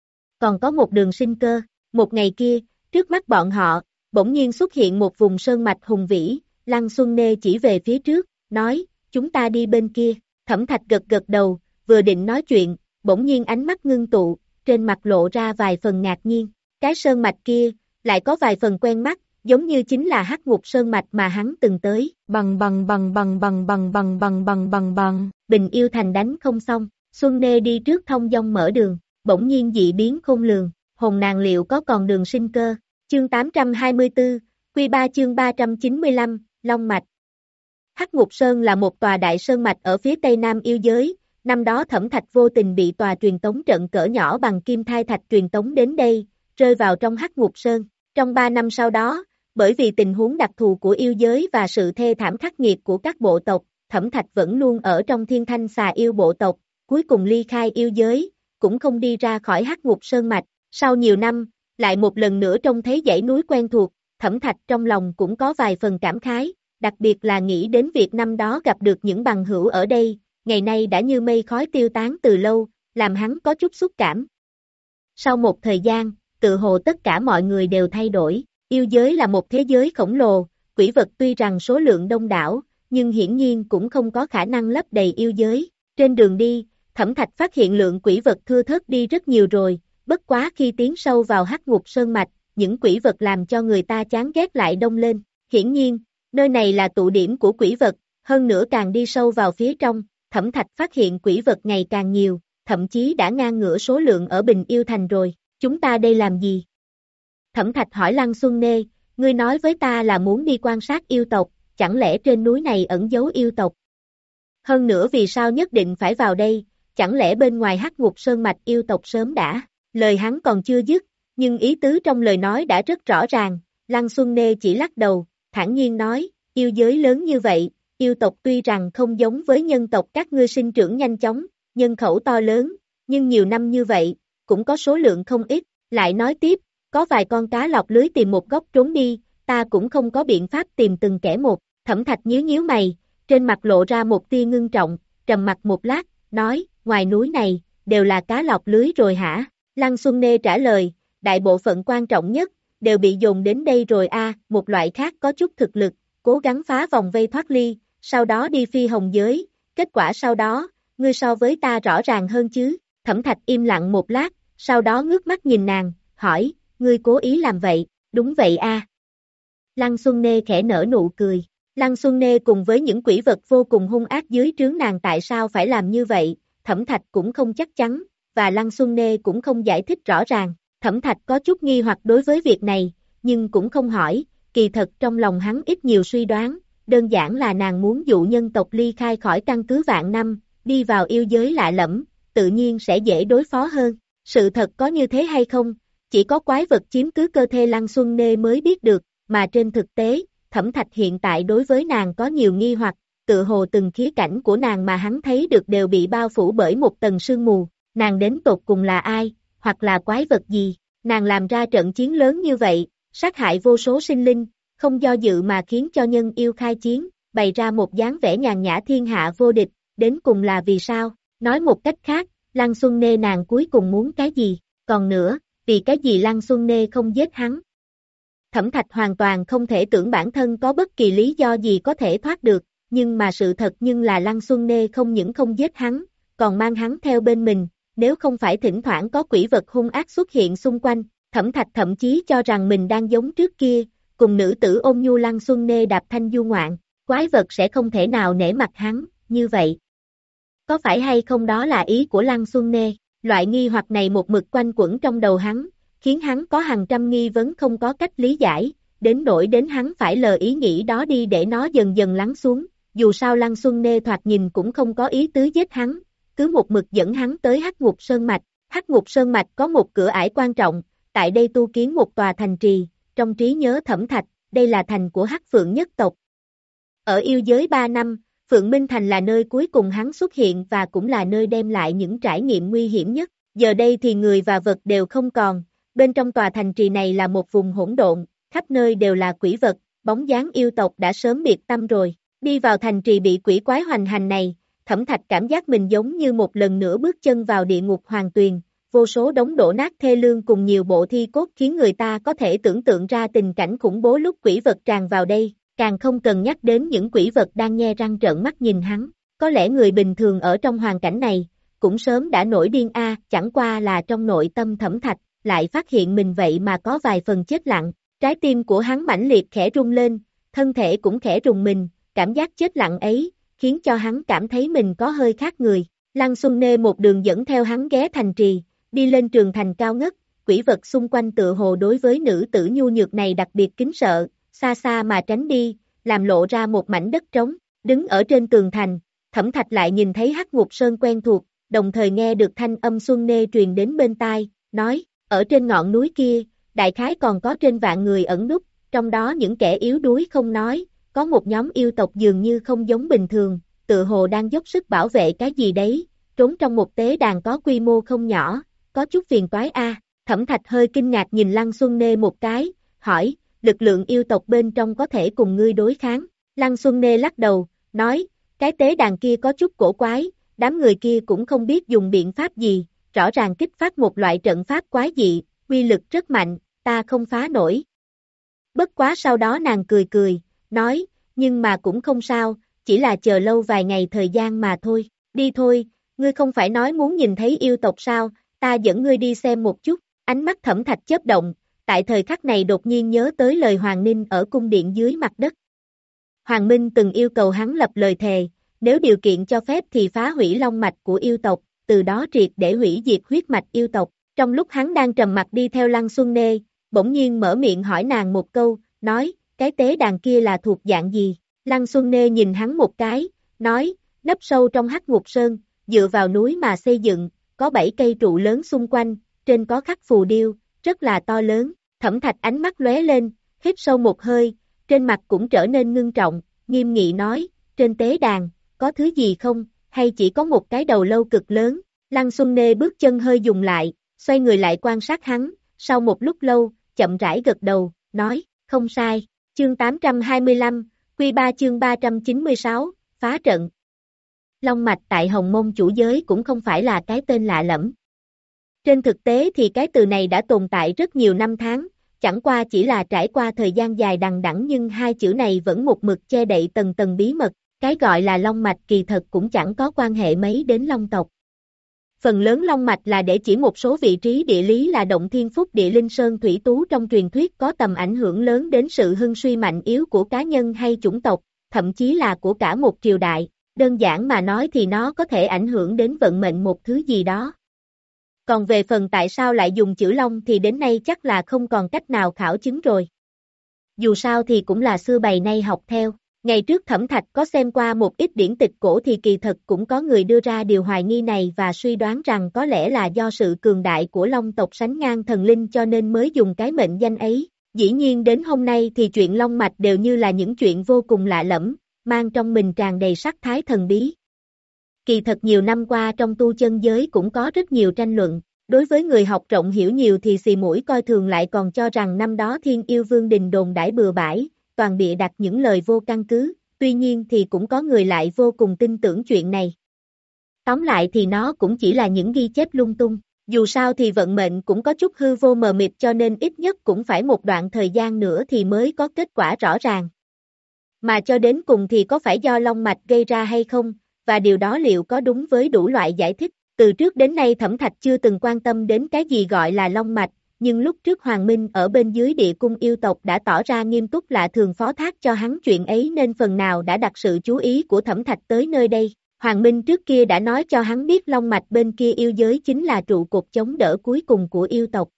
còn có một đường sinh cơ. Một ngày kia, trước mắt bọn họ, bỗng nhiên xuất hiện một vùng sơn mạch hùng vĩ, Lăng Xuân Nê chỉ về phía trước, nói, chúng ta đi bên kia. Thẩm Thạch gật gật đầu, vừa định nói chuyện, bỗng nhiên ánh mắt ngưng tụ, trên mặt lộ ra vài phần ngạc nhiên. Cái sơn mạch kia, lại có vài phần quen mắt, giống như chính là Hắc Ngục Sơn mạch mà hắn từng tới. Bằng bằng bằng bằng bằng bằng bằng bằng bằng bằng bằng. Bình Yêu Thành đánh không xong, Xuân Nê đi trước thông dong mở đường, bỗng nhiên dị biến khôn lường, hồn nàng liệu có còn đường sinh cơ. Chương tám trăm hai mươi tư, Quy ba chương ba trăm chín mươi lăm, Long Mạch. Hắc Ngục Sơn là một tòa đại sơn mạch ở phía tây nam yêu giới, năm đó Thẩm Thạch vô tình bị tòa truyền tống trận cỡ nhỏ bằng kim thai thạch truyền tống đến đây, rơi vào trong Hắc Ngục Sơn. Trong ba năm sau đó, bởi vì tình huống đặc thù của yêu giới và sự thê thảm khắc nghiệt của các bộ tộc, Thẩm Thạch vẫn luôn ở trong Thiên Thanh Xà yêu bộ tộc, cuối cùng ly khai yêu giới, cũng không đi ra khỏi Hắc Ngục Sơn mạch. Sau nhiều năm, lại một lần nữa trông thấy dãy núi quen thuộc, Thẩm Thạch trong lòng cũng có vài phần cảm khái, đặc biệt là nghĩ đến việc năm đó gặp được những bằng hữu ở đây, ngày nay đã như mây khói tiêu tán từ lâu, làm hắn có chút xúc cảm. Sau một thời gian, tự hồ tất cả mọi người đều thay đổi, yêu giới là một thế giới khổng lồ, quỷ vật tuy rằng số lượng đông đảo, nhưng hiển nhiên cũng không có khả năng lấp đầy yêu giới. Trên đường đi, Thẩm Thạch phát hiện lượng quỷ vật thưa thớt đi rất nhiều rồi, bất quá khi tiến sâu vào Hắc Ngục Sơn mạch, những quỷ vật làm cho người ta chán ghét lại đông lên. Hiển nhiên, nơi này là tụ điểm của quỷ vật, hơn nữa càng đi sâu vào phía trong, Thẩm Thạch phát hiện quỷ vật ngày càng nhiều, thậm chí đã ngang ngửa số lượng ở Bình Yêu Thành rồi. Chúng ta đây làm gì? Thẩm Thạch hỏi Lăng Xuân Nê, ngươi nói với ta là muốn đi quan sát yêu tộc, chẳng lẽ trên núi này ẩn giấu yêu tộc? Hơn nữa vì sao nhất định phải vào đây, chẳng lẽ bên ngoài Hắc Ngục Sơn mạch yêu tộc sớm đã? Lời hắn còn chưa dứt, nhưng ý tứ trong lời nói đã rất rõ ràng. Lăng Xuân Nê chỉ lắc đầu, thản nhiên nói, yêu giới lớn như vậy, yêu tộc tuy rằng không giống với nhân tộc các ngươi sinh trưởng nhanh chóng, nhân khẩu to lớn, nhưng nhiều năm như vậy, cũng có số lượng không ít. Lại nói tiếp, có vài con cá lọt lưới tìm một góc trốn đi, ta cũng không có biện pháp tìm từng kẻ một. Thẩm Thạch nhíu nhíu mày, trên mặt lộ ra một tia ngưng trọng, trầm mặt một lát, nói, ngoài núi này, đều là cá lọt lưới rồi hả? Lăng Xuân Nê trả lời, đại bộ phận quan trọng nhất, đều bị dồn đến đây rồi a. À, một loại khác có chút thực lực, cố gắng phá vòng vây thoát ly, sau đó đi phi hồng giới, kết quả sau đó, ngươi so với ta rõ ràng hơn chứ. Thẩm Thạch im lặng một lát, sau đó ngước mắt nhìn nàng, hỏi, ngươi cố ý làm vậy, đúng vậy a. À. Lăng Xuân Nê khẽ nở nụ cười, Lăng Xuân Nê cùng với những quỷ vật vô cùng hung ác dưới trướng nàng tại sao phải làm như vậy, Thẩm Thạch cũng không chắc chắn, và Lăng Xuân Nê cũng không giải thích rõ ràng. Thẩm Thạch có chút nghi hoặc đối với việc này, nhưng cũng không hỏi, kỳ thật trong lòng hắn ít nhiều suy đoán, đơn giản là nàng muốn dụ nhân tộc ly khai khỏi căn cứ vạn năm, đi vào yêu giới lạ lẫm, tự nhiên sẽ dễ đối phó hơn. Sự thật có như thế hay không, chỉ có quái vật chiếm cứ cơ thể Lăng Xuân Nê mới biết được, mà trên thực tế, Thẩm Thạch hiện tại đối với nàng có nhiều nghi hoặc, tự hồ từng khía cảnh của nàng mà hắn thấy được đều bị bao phủ bởi một tầng sương mù, nàng đến tột cùng là ai, hoặc là quái vật gì, nàng làm ra trận chiến lớn như vậy, sát hại vô số sinh linh, không do dự mà khiến cho nhân yêu khai chiến, bày ra một dáng vẻ nhàn nhã thiên hạ vô địch, đến cùng là vì sao, nói một cách khác, Lăng Xuân Nê nàng cuối cùng muốn cái gì, còn nữa, vì cái gì Lăng Xuân Nê không giết hắn. Thẩm Thạch hoàn toàn không thể tưởng bản thân có bất kỳ lý do gì có thể thoát được, nhưng mà sự thật nhưng là Lăng Xuân Nê không những không giết hắn, còn mang hắn theo bên mình, nếu không phải thỉnh thoảng có quỷ vật hung ác xuất hiện xung quanh, Thẩm Thạch thậm chí cho rằng mình đang giống trước kia, cùng nữ tử ôn nhu Lăng Xuân Nê đạp thanh du ngoạn, quái vật sẽ không thể nào nể mặt hắn, như vậy. Có phải hay không đó là ý của Lăng Xuân Nê, loại nghi hoặc này một mực quanh quẩn trong đầu hắn, khiến hắn có hàng trăm nghi vấn không có cách lý giải, đến nỗi đến hắn phải lờ ý nghĩ đó đi để nó dần dần lắng xuống, dù sao Lăng Xuân Nê thoạt nhìn cũng không có ý tứ giết hắn, cứ một mực dẫn hắn tới Hắc Ngục Sơn Mạch, Hắc Ngục Sơn Mạch có một cửa ải quan trọng, tại đây tu kiến một tòa thành trì, trong trí nhớ Thẩm Thạch, đây là thành của Hắc Phượng nhất tộc. Ở yêu giới ba năm, Phượng Minh Thành là nơi cuối cùng hắn xuất hiện và cũng là nơi đem lại những trải nghiệm nguy hiểm nhất, giờ đây thì người và vật đều không còn, bên trong tòa thành trì này là một vùng hỗn độn, khắp nơi đều là quỷ vật, bóng dáng yêu tộc đã sớm biệt tâm rồi, đi vào thành trì bị quỷ quái hoành hành này, Thẩm Thạch cảm giác mình giống như một lần nữa bước chân vào địa ngục hoàng tuyền, vô số đống đổ nát thê lương cùng nhiều bộ thi cốt khiến người ta có thể tưởng tượng ra tình cảnh khủng bố lúc quỷ vật tràn vào đây, càng không cần nhắc đến những quỷ vật đang nhe răng trợn mắt nhìn hắn, có lẽ người bình thường ở trong hoàn cảnh này, cũng sớm đã nổi điên a, chẳng qua là trong nội tâm Thẩm Thạch, lại phát hiện mình vậy mà có vài phần chết lặng, trái tim của hắn mãnh liệt khẽ rung lên, thân thể cũng khẽ rùng mình, cảm giác chết lặng ấy, khiến cho hắn cảm thấy mình có hơi khác người. Lăng Xuân Nê một đường dẫn theo hắn ghé thành trì, đi lên trường thành cao ngất, quỷ vật xung quanh tựa hồ đối với nữ tử nhu nhược này đặc biệt kính sợ, xa xa mà tránh đi, làm lộ ra một mảnh đất trống, đứng ở trên tường thành, Thẩm Thạch lại nhìn thấy Hắc Ngục Sơn quen thuộc, đồng thời nghe được thanh âm Xuân Nê truyền đến bên tai, nói, ở trên ngọn núi kia, đại khái còn có trên vạn người ẩn núp, trong đó những kẻ yếu đuối không nói, có một nhóm yêu tộc dường như không giống bình thường, tự hồ đang dốc sức bảo vệ cái gì đấy, trốn trong một tế đàn có quy mô không nhỏ, có chút phiền toái a. Thẩm Thạch hơi kinh ngạc nhìn Lăng Xuân Nê một cái, hỏi, lực lượng yêu tộc bên trong có thể cùng ngươi đối kháng, Lăng Xuân Nê lắc đầu, nói, cái tế đàn kia có chút cổ quái, đám người kia cũng không biết dùng biện pháp gì, rõ ràng kích phát một loại trận pháp quái dị, uy lực rất mạnh, ta không phá nổi. Bất quá sau đó nàng cười cười, nói, nhưng mà cũng không sao, chỉ là chờ lâu vài ngày thời gian mà thôi, đi thôi, ngươi không phải nói muốn nhìn thấy yêu tộc sao, ta dẫn ngươi đi xem một chút, ánh mắt Thẩm Thạch chớp động, tại thời khắc này đột nhiên nhớ tới lời Hoàng Ninh ở cung điện dưới mặt đất. Hoàng Minh từng yêu cầu hắn lập lời thề, nếu điều kiện cho phép thì phá hủy long mạch của yêu tộc, từ đó triệt để hủy diệt huyết mạch yêu tộc. Trong lúc hắn đang trầm mặt đi theo Lăng Xuân Nê, bỗng nhiên mở miệng hỏi nàng một câu, nói, cái tế đàn kia là thuộc dạng gì? Lăng Xuân Nê nhìn hắn một cái, nói, nấp sâu trong Hắc Ngục Sơn, dựa vào núi mà xây dựng, có bảy cây trụ lớn xung quanh, trên có khắc phù điêu, rất là to lớn. Thẩm Thạch ánh mắt lóe lên, hít sâu một hơi, trên mặt cũng trở nên ngưng trọng, nghiêm nghị nói, trên tế đàn, có thứ gì không, hay chỉ có một cái đầu lâu cực lớn? Lăng Xuân Nê bước chân hơi dừng lại, xoay người lại quan sát hắn, sau một lúc lâu, chậm rãi gật đầu, nói, không sai, chương tám trăm hai mươi lăm, Quy ba chương ba trăm chín mươi sáu, phá trận. Long mạch tại Hồng Mông chủ giới cũng không phải là cái tên lạ lẫm. Trên thực tế thì cái từ này đã tồn tại rất nhiều năm tháng, chẳng qua chỉ là trải qua thời gian dài đằng đẵng nhưng hai chữ này vẫn một mực che đậy tầng tầng bí mật, cái gọi là long mạch kỳ thật cũng chẳng có quan hệ mấy đến long tộc. Phần lớn long mạch là để chỉ một số vị trí địa lý là động thiên phúc địa linh sơn thủy tú trong truyền thuyết có tầm ảnh hưởng lớn đến sự hưng suy mạnh yếu của cá nhân hay chủng tộc, thậm chí là của cả một triều đại, đơn giản mà nói thì nó có thể ảnh hưởng đến vận mệnh một thứ gì đó. Còn về phần tại sao lại dùng chữ long thì đến nay chắc là không còn cách nào khảo chứng rồi. Dù sao thì cũng là xưa bày nay học theo. Ngày trước Thẩm Thạch có xem qua một ít điển tịch cổ thì kỳ thật cũng có người đưa ra điều hoài nghi này và suy đoán rằng có lẽ là do sự cường đại của long tộc sánh ngang thần linh cho nên mới dùng cái mệnh danh ấy. Dĩ nhiên đến hôm nay thì chuyện long mạch đều như là những chuyện vô cùng lạ lẫm, mang trong mình tràn đầy sắc thái thần bí. Kỳ thật nhiều năm qua trong tu chân giới cũng có rất nhiều tranh luận, đối với người học rộng hiểu nhiều thì xì mũi coi thường lại còn cho rằng năm đó Thiên Yêu Vương đình đồn đãi bừa bãi, toàn bịa đặt những lời vô căn cứ, tuy nhiên thì cũng có người lại vô cùng tin tưởng chuyện này. Tóm lại thì nó cũng chỉ là những ghi chép lung tung, dù sao thì vận mệnh cũng có chút hư vô mờ mịt cho nên ít nhất cũng phải một đoạn thời gian nữa thì mới có kết quả rõ ràng. Mà cho đến cùng thì có phải do long mạch gây ra hay không, và điều đó liệu có đúng với đủ loại giải thích. Từ trước đến nay Thẩm Thạch chưa từng quan tâm đến cái gì gọi là long mạch, nhưng lúc trước Hoàng Minh ở bên dưới địa cung yêu tộc đã tỏ ra nghiêm túc lạ thường phó thác cho hắn chuyện ấy nên phần nào đã đặt sự chú ý của Thẩm Thạch tới nơi đây. Hoàng Minh trước kia đã nói cho hắn biết long mạch bên kia yêu giới chính là trụ cột chống đỡ cuối cùng của yêu tộc.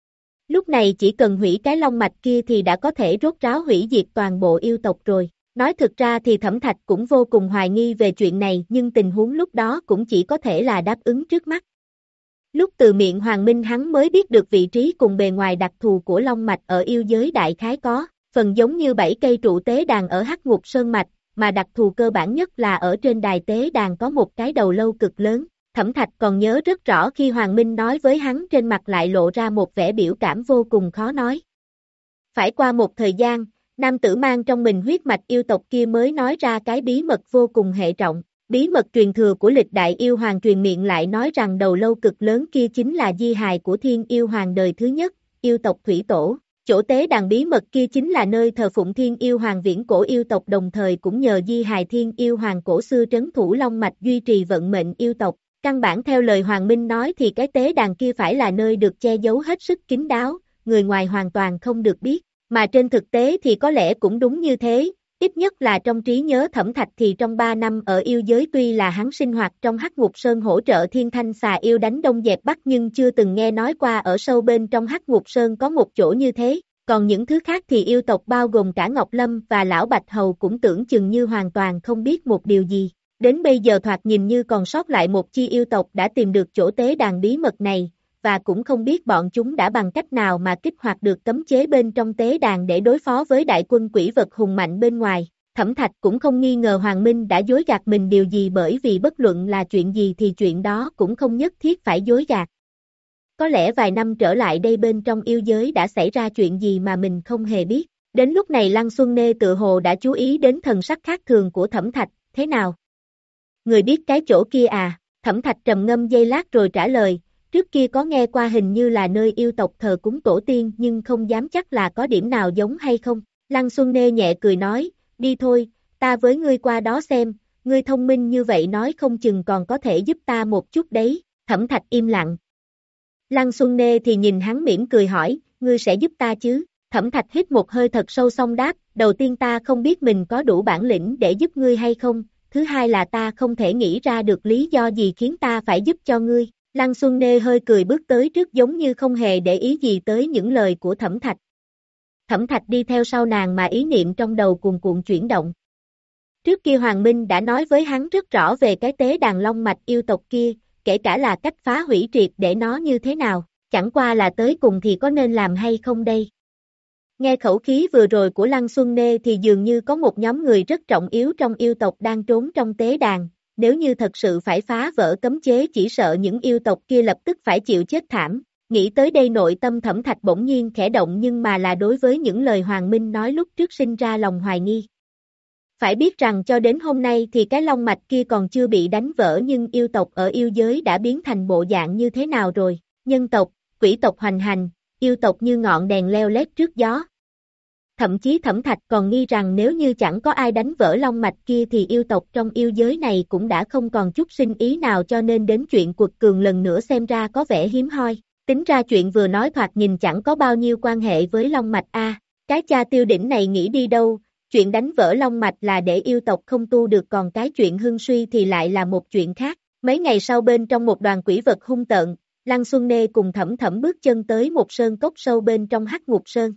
Lúc này chỉ cần hủy cái long mạch kia thì đã có thể rốt ráo hủy diệt toàn bộ yêu tộc rồi. Nói thực ra thì Thẩm Thạch cũng vô cùng hoài nghi về chuyện này nhưng tình huống lúc đó cũng chỉ có thể là đáp ứng trước mắt. Lúc từ miệng Hoàng Minh hắn mới biết được vị trí cùng bề ngoài đặc thù của long mạch ở yêu giới đại khái có, phần giống như bảy cây trụ tế đàn ở Hắc Ngục Sơn Mạch, mà đặc thù cơ bản nhất là ở trên đài tế đàn có một cái đầu lâu cực lớn. Thẩm Thạch còn nhớ rất rõ khi Hoàng Minh nói với hắn trên mặt lại lộ ra một vẻ biểu cảm vô cùng khó nói. Phải qua một thời gian, nam tử mang trong mình huyết mạch yêu tộc kia mới nói ra cái bí mật vô cùng hệ trọng. Bí mật truyền thừa của lịch đại yêu hoàng truyền miệng lại nói rằng đầu lâu cực lớn kia chính là di hài của thiên yêu hoàng đời thứ nhất, yêu tộc thủy tổ. Chỗ tế đàn bí mật kia chính là nơi thờ phụng thiên yêu hoàng viễn cổ yêu tộc đồng thời cũng nhờ di hài thiên yêu hoàng cổ xưa trấn thủ long mạch duy trì vận mệnh yêu tộc. Căn bản theo lời Hoàng Minh nói thì cái tế đàn kia phải là nơi được che giấu hết sức kín đáo, người ngoài hoàn toàn không được biết. Mà trên thực tế thì có lẽ cũng đúng như thế, ít nhất là trong trí nhớ Thẩm Thạch thì trong ba năm ở yêu giới tuy là hắn sinh hoạt trong Hắc Ngục Sơn hỗ trợ Thiên Thanh xà yêu đánh đông dẹp bắc nhưng chưa từng nghe nói qua ở sâu bên trong Hắc Ngục Sơn có một chỗ như thế, còn những thứ khác thì yêu tộc bao gồm cả Ngọc Lâm và Lão Bạch Hầu cũng tưởng chừng như hoàn toàn không biết một điều gì. Đến bây giờ thoạt nhìn như còn sót lại một chi yêu tộc đã tìm được chỗ tế đàn bí mật này, và cũng không biết bọn chúng đã bằng cách nào mà kích hoạt được cấm chế bên trong tế đàn để đối phó với đại quân quỷ vật hùng mạnh bên ngoài. Thẩm Thạch cũng không nghi ngờ Hoàng Minh đã dối gạt mình điều gì bởi vì bất luận là chuyện gì thì chuyện đó cũng không nhất thiết phải dối gạt. Có lẽ vài năm trở lại đây bên trong yêu giới đã xảy ra chuyện gì mà mình không hề biết. Đến lúc này Lăng Xuân Nê tự hồ đã chú ý đến thần sắc khác thường của Thẩm Thạch, thế nào? Người biết cái chỗ kia à? Thẩm Thạch trầm ngâm giây lát rồi trả lời, trước kia có nghe qua hình như là nơi yêu tộc thờ cúng tổ tiên nhưng không dám chắc là có điểm nào giống hay không. Lăng Xuân Nê nhẹ cười nói, đi thôi, ta với ngươi qua đó xem, ngươi thông minh như vậy nói không chừng còn có thể giúp ta một chút đấy. Thẩm Thạch im lặng. Lăng Xuân Nê thì nhìn hắn mỉm cười hỏi, ngươi sẽ giúp ta chứ? Thẩm Thạch hít một hơi thật sâu xong đáp, đầu tiên ta không biết mình có đủ bản lĩnh để giúp ngươi hay không, thứ hai là ta không thể nghĩ ra được lý do gì khiến ta phải giúp cho ngươi. Lăng Xuân Nê hơi cười bước tới trước giống như không hề để ý gì tới những lời của Thẩm Thạch. Thẩm Thạch đi theo sau nàng mà ý niệm trong đầu cuồn cuộn chuyển động. Trước kia Hoàng Minh đã nói với hắn rất rõ về cái tế đàn long mạch yêu tộc kia, kể cả là cách phá hủy triệt để nó như thế nào, chẳng qua là tới cùng thì có nên làm hay không đây. Nghe khẩu khí vừa rồi của Lăng Xuân Nê thì dường như có một nhóm người rất trọng yếu trong yêu tộc đang trốn trong tế đàn, nếu như thật sự phải phá vỡ cấm chế chỉ sợ những yêu tộc kia lập tức phải chịu chết thảm. Nghĩ tới đây nội tâm Thẩm Thạch bỗng nhiên khẽ động nhưng mà là đối với những lời Hoàng Minh nói lúc trước sinh ra lòng hoài nghi. Phải biết rằng cho đến hôm nay thì cái long mạch kia còn chưa bị đánh vỡ nhưng yêu tộc ở yêu giới đã biến thành bộ dạng như thế nào rồi, nhân tộc, quỷ tộc hoành hành, yêu tộc như ngọn đèn leo lét trước gió. Thậm chí Thẩm Thạch còn nghi rằng nếu như chẳng có ai đánh vỡ long mạch kia thì yêu tộc trong yêu giới này cũng đã không còn chút sinh ý nào cho nên đến chuyện quật cường lần nữa xem ra có vẻ hiếm hoi. Tính ra chuyện vừa nói thoạt nhìn chẳng có bao nhiêu quan hệ với long mạch a. À, cái cha tiêu đỉnh này nghĩ đi đâu, chuyện đánh vỡ long mạch là để yêu tộc không tu được còn cái chuyện hưng suy thì lại là một chuyện khác. Mấy ngày sau bên trong một đoàn quỷ vật hung tợn, Lăng Xuân Nê cùng Thẩm Thẩm bước chân tới một sơn cốc sâu bên trong Hắc Ngục Sơn.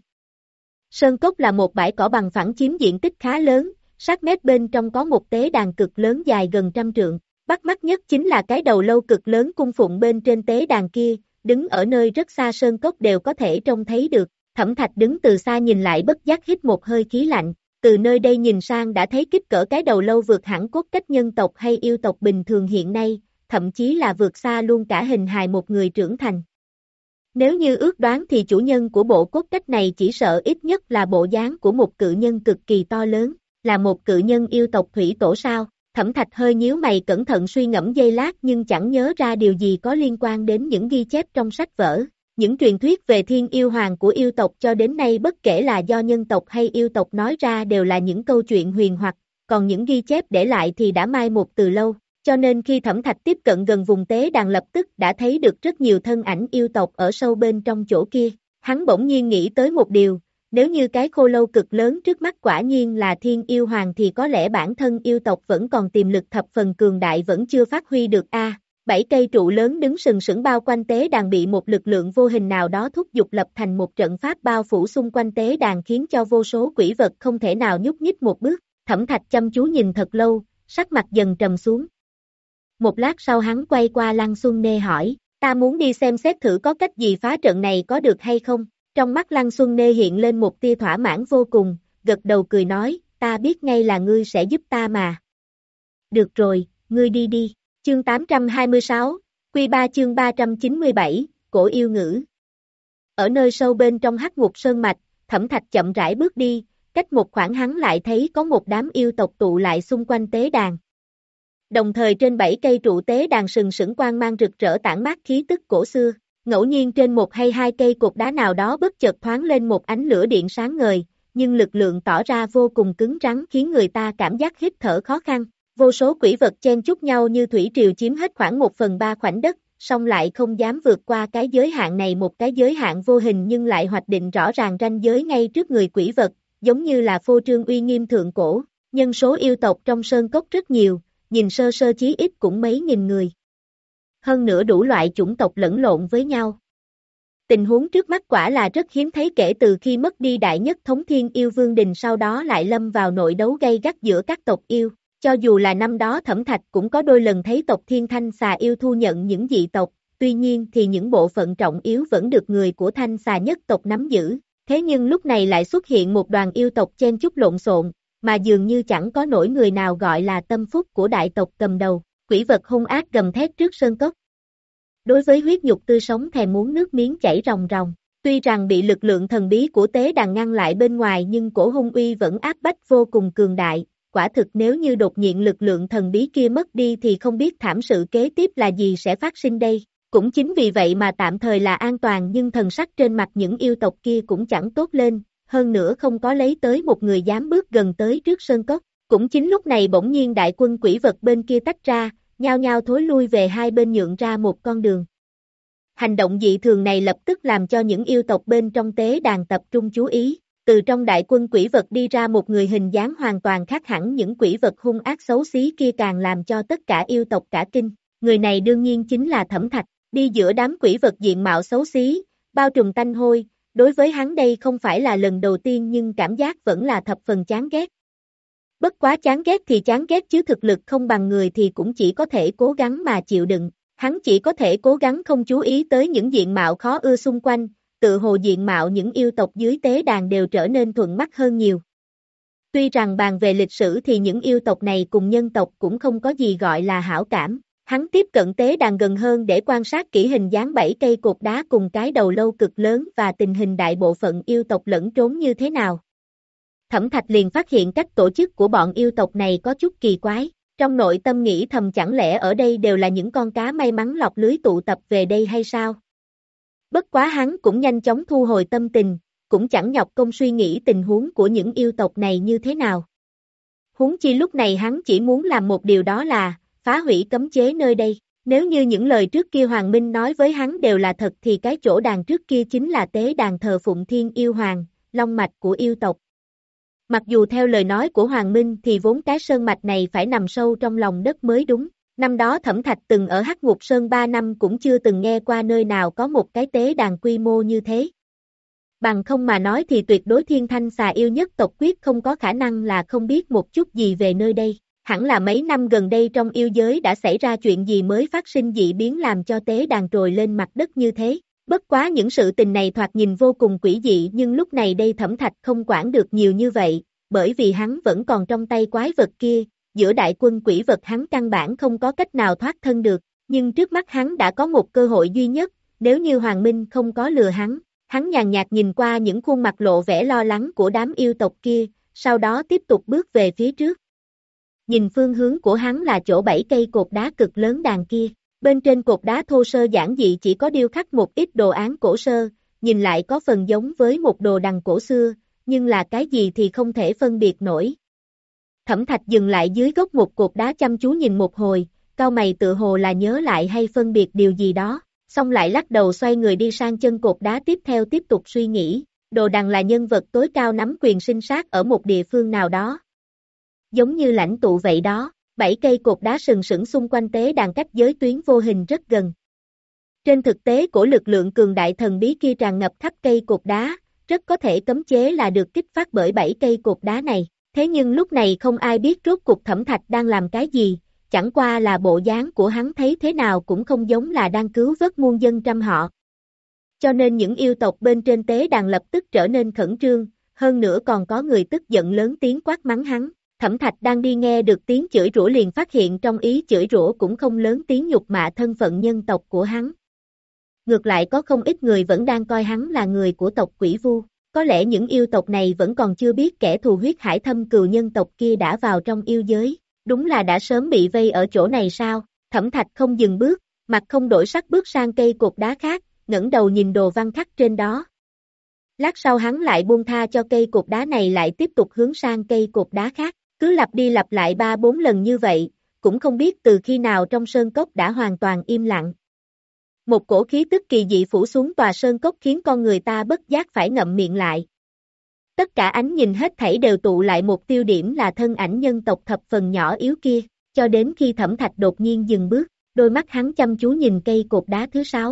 Sơn cốc là một bãi cỏ bằng phẳng chiếm diện tích khá lớn, sát mép bên trong có một tế đàn cực lớn dài gần trăm trượng. Bắt mắt nhất chính là cái đầu lâu cực lớn cung phụng bên trên tế đàn kia, đứng ở nơi rất xa sơn cốc đều có thể trông thấy được. Thẩm Thạch đứng từ xa nhìn lại bất giác hít một hơi khí lạnh, từ nơi đây nhìn sang đã thấy kích cỡ cái đầu lâu vượt hẳn cốt cách nhân tộc hay yêu tộc bình thường hiện nay, thậm chí là vượt xa luôn cả hình hài một người trưởng thành. Nếu như ước đoán thì chủ nhân của bộ cốt cách này chỉ sợ ít nhất là bộ dáng của một cự nhân cực kỳ to lớn, là một cự nhân yêu tộc thủy tổ sao? Thẩm Thạch hơi nhíu mày cẩn thận suy ngẫm giây lát nhưng chẳng nhớ ra điều gì có liên quan đến những ghi chép trong sách vở. Những truyền thuyết về thiên yêu hoàng của yêu tộc cho đến nay bất kể là do nhân tộc hay yêu tộc nói ra đều là những câu chuyện huyền hoặc, còn những ghi chép để lại thì đã mai một từ lâu. Cho nên khi Thẩm Thạch tiếp cận gần vùng tế đàn lập tức đã thấy được rất nhiều thân ảnh yêu tộc ở sâu bên trong chỗ kia. Hắn bỗng nhiên nghĩ tới một điều, nếu như cái khô lâu cực lớn trước mắt quả nhiên là thiên yêu hoàng thì có lẽ bản thân yêu tộc vẫn còn tiềm lực thập phần cường đại vẫn chưa phát huy được a. Bảy cây trụ lớn đứng sừng sững bao quanh tế đàn bị một lực lượng vô hình nào đó thúc giục lập thành một trận pháp bao phủ xung quanh tế đàn khiến cho vô số quỷ vật không thể nào nhúc nhích một bước. Thẩm Thạch chăm chú nhìn thật lâu, sắc mặt dần trầm xuống. Một lát sau hắn quay qua Lăng Xuân Nê hỏi, ta muốn đi xem xét thử có cách gì phá trận này có được hay không? Trong mắt Lăng Xuân Nê hiện lên một tia thỏa mãn vô cùng, gật đầu cười nói, ta biết ngay là ngươi sẽ giúp ta mà. Được rồi, ngươi đi đi. Chương tám trăm hai mươi sáu, Quy ba chương ba trăm chín mươi bảy, Cổ yêu ngữ. Ở nơi sâu bên trong hắc ngục sơn mạch, Thẩm Thạch chậm rãi bước đi, cách một khoảng hắn lại thấy có một đám yêu tộc tụ lại xung quanh tế đàn. Đồng thời trên bảy cây trụ tế đàn sừng sững quang mang rực rỡ tản mát khí tức cổ xưa, ngẫu nhiên trên một hay hai cây cột đá nào đó bất chợt thoáng lên một ánh lửa điện sáng ngời, nhưng lực lượng tỏ ra vô cùng cứng rắn khiến người ta cảm giác hít thở khó khăn. Vô số quỷ vật chen chúc nhau như thủy triều chiếm hết khoảng một phần ba khoảnh đất, song lại không dám vượt qua cái giới hạn này, một cái giới hạn vô hình nhưng lại hoạch định rõ ràng ranh giới ngay trước người quỷ vật, giống như là phô trương uy nghiêm thượng cổ. Nhân số yêu tộc trong sơn cốc rất nhiều, nhìn sơ sơ chí ít cũng mấy nghìn người. Hơn nữa đủ loại chủng tộc lẫn lộn với nhau. Tình huống trước mắt quả là rất hiếm thấy kể từ khi mất đi đại nhất thống thiên yêu vương đình, sau đó lại lâm vào nội đấu gay gắt giữa các tộc yêu. Cho dù là năm đó Thẩm Thạch cũng có đôi lần thấy tộc Thiên Thanh Xà yêu thu nhận những dị tộc, tuy nhiên thì những bộ phận trọng yếu vẫn được người của Thanh Xà nhất tộc nắm giữ. Thế nhưng lúc này lại xuất hiện một đoàn yêu tộc chen chúc lộn xộn, mà dường như chẳng có nổi người nào gọi là tâm phúc của đại tộc cầm đầu. Quỷ vật hung ác gầm thét trước sơn cốc. Đối với huyết nhục tươi sống thèm muốn nước miếng chảy ròng ròng. Tuy rằng bị lực lượng thần bí của tế đàn ngăn lại bên ngoài nhưng cổ hung uy vẫn áp bách vô cùng cường đại. Quả thực nếu như đột nhiên lực lượng thần bí kia mất đi thì không biết thảm sự kế tiếp là gì sẽ phát sinh đây. Cũng chính vì vậy mà tạm thời là an toàn nhưng thần sắc trên mặt những yêu tộc kia cũng chẳng tốt lên, hơn nữa không có lấy tới một người dám bước gần tới trước sơn cốc. Cũng chính lúc này bỗng nhiên đại quân quỷ vật bên kia tách ra, nhao nhao thối lui về hai bên nhượng ra một con đường. Hành động dị thường này lập tức làm cho những yêu tộc bên trong tế đàn tập trung chú ý. Từ trong đại quân quỷ vật đi ra một người hình dáng hoàn toàn khác hẳn những quỷ vật hung ác xấu xí kia càng làm cho tất cả yêu tộc cả kinh. Người này đương nhiên chính là Thẩm Thạch, đi giữa đám quỷ vật diện mạo xấu xí, bao trùm tanh hôi, đối với hắn đây không phải là lần đầu tiên nhưng cảm giác vẫn là thập phần chán ghét. Bất quá chán ghét thì chán ghét chứ thực lực không bằng người thì cũng chỉ có thể cố gắng mà chịu đựng, hắn chỉ có thể cố gắng không chú ý tới những diện mạo khó ưa xung quanh. Tự hồ diện mạo những yêu tộc dưới tế đàn đều trở nên thuận mắt hơn nhiều. Tuy rằng bàn về lịch sử thì những yêu tộc này cùng nhân tộc cũng không có gì gọi là hảo cảm. Hắn tiếp cận tế đàn gần hơn để quan sát kỹ hình dáng bảy cây cột đá cùng cái đầu lâu cực lớn và tình hình đại bộ phận yêu tộc lẫn trốn như thế nào. Thẩm Thạch liền phát hiện cách tổ chức của bọn yêu tộc này có chút kỳ quái. Trong nội tâm nghĩ thầm chẳng lẽ ở đây đều là những con cá may mắn lọc lưới tụ tập về đây hay sao? Bất quá hắn cũng nhanh chóng thu hồi tâm tình, cũng chẳng nhọc công suy nghĩ tình huống của những yêu tộc này như thế nào. Huống chi lúc này hắn chỉ muốn làm một điều đó là phá hủy cấm chế nơi đây. Nếu như những lời trước kia Hoàng Minh nói với hắn đều là thật thì cái chỗ đàn trước kia chính là tế đàn thờ phụng thiên yêu hoàng, long mạch của yêu tộc. Mặc dù theo lời nói của Hoàng Minh thì vốn cái sơn mạch này phải nằm sâu trong lòng đất mới đúng. Năm đó Thẩm Thạch từng ở Hắc Ngục Sơn ba năm cũng chưa từng nghe qua nơi nào có một cái tế đàn quy mô như thế. Bằng không mà nói thì tuyệt đối Thiên Thanh Xà yêu nhất tộc quyết không có khả năng là không biết một chút gì về nơi đây. Hẳn là mấy năm gần đây trong yêu giới đã xảy ra chuyện gì mới phát sinh dị biến làm cho tế đàn trồi lên mặt đất như thế. Bất quá những sự tình này thoạt nhìn vô cùng quỷ dị nhưng lúc này đây Thẩm Thạch không quản được nhiều như vậy, bởi vì hắn vẫn còn trong tay quái vật kia, giữa đại quân quỷ vật hắn căn bản không có cách nào thoát thân được, nhưng trước mắt hắn đã có một cơ hội duy nhất, nếu như Hoàng Minh không có lừa hắn, hắn nhàn nhạt nhìn qua những khuôn mặt lộ vẻ lo lắng của đám yêu tộc kia, sau đó tiếp tục bước về phía trước. Nhìn phương hướng của hắn là chỗ bảy cây cột đá cực lớn đàn kia. Bên trên cột đá thô sơ giản dị chỉ có điêu khắc một ít đồ án cổ sơ, nhìn lại có phần giống với một đồ đằng cổ xưa, nhưng là cái gì thì không thể phân biệt nổi. Thẩm Thạch dừng lại dưới gốc một cột đá chăm chú nhìn một hồi, cau mày tự hồ là nhớ lại hay phân biệt điều gì đó, xong lại lắc đầu xoay người đi sang chân cột đá tiếp theo tiếp tục suy nghĩ, đồ đằng là nhân vật tối cao nắm quyền sinh sát ở một địa phương nào đó. Giống như lãnh tụ vậy đó. Bảy cây cột đá sừng sững xung quanh tế đàn cách giới tuyến vô hình rất gần. Trên thực tế của lực lượng cường đại thần bí kia tràn ngập khắp cây cột đá, rất có thể cấm chế là được kích phát bởi bảy cây cột đá này. Thế nhưng lúc này không ai biết rốt cuộc Thẩm Thạch đang làm cái gì, chẳng qua là bộ dáng của hắn thấy thế nào cũng không giống là đang cứu vớt muôn dân trăm họ. Cho nên những yêu tộc bên trên tế đàn lập tức trở nên khẩn trương, hơn nữa còn có người tức giận lớn tiếng quát mắng hắn. Thẩm Thạch đang đi nghe được tiếng chửi rủa liền phát hiện trong ý chửi rủa cũng không lớn tiếng nhục mạ thân phận nhân tộc của hắn. Ngược lại có không ít người vẫn đang coi hắn là người của tộc Quỷ Vu, có lẽ những yêu tộc này vẫn còn chưa biết kẻ thù huyết hải thâm cừu nhân tộc kia đã vào trong yêu giới, đúng là đã sớm bị vây ở chỗ này sao? Thẩm Thạch không dừng bước, mặt không đổi sắc bước sang cây cột đá khác, ngẩng đầu nhìn đồ văn khắc trên đó. Lát sau hắn lại buông tha cho cây cột đá này lại tiếp tục hướng sang cây cột đá khác. Cứ lặp đi lặp lại ba bốn lần như vậy, cũng không biết từ khi nào trong sơn cốc đã hoàn toàn im lặng. Một cổ khí tức kỳ dị phủ xuống tòa sơn cốc khiến con người ta bất giác phải ngậm miệng lại. Tất cả ánh nhìn hết thảy đều tụ lại một tiêu điểm là thân ảnh nhân tộc thập phần nhỏ yếu kia, cho đến khi Thẩm Thạch đột nhiên dừng bước, đôi mắt hắn chăm chú nhìn cây cột đá thứ sáu.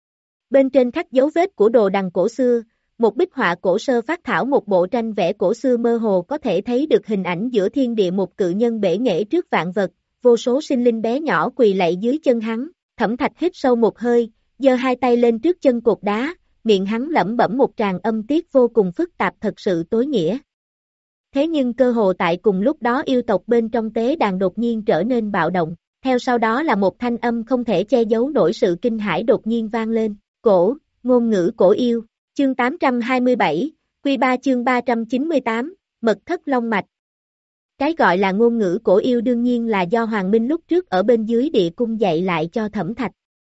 Bên trên khắc dấu vết của đồ đằng cổ xưa, một bích họa cổ sơ phát thảo một bộ tranh vẽ cổ xưa mơ hồ có thể thấy được hình ảnh giữa thiên địa một cự nhân bể nghệ trước vạn vật, vô số sinh linh bé nhỏ quỳ lạy dưới chân hắn. Thẩm Thạch hít sâu một hơi, giơ hai tay lên trước chân cột đá, miệng hắn lẩm bẩm một tràng âm tiết vô cùng phức tạp thật sự tối nghĩa. Thế nhưng cơ hồ tại cùng lúc đó yêu tộc bên trong tế đàn đột nhiên trở nên bạo động, theo sau đó là một thanh âm không thể che giấu nổi sự kinh hãi đột nhiên vang lên, cổ, ngôn ngữ cổ yêu. Chương tám trăm hai mươi bảy, Quy ba chương ba trăm chín mươi tám, Mật thất long mạch. Cái gọi là ngôn ngữ cổ yêu đương nhiên là do Hoàng Minh lúc trước ở bên dưới địa cung dạy lại cho Thẩm Thạch.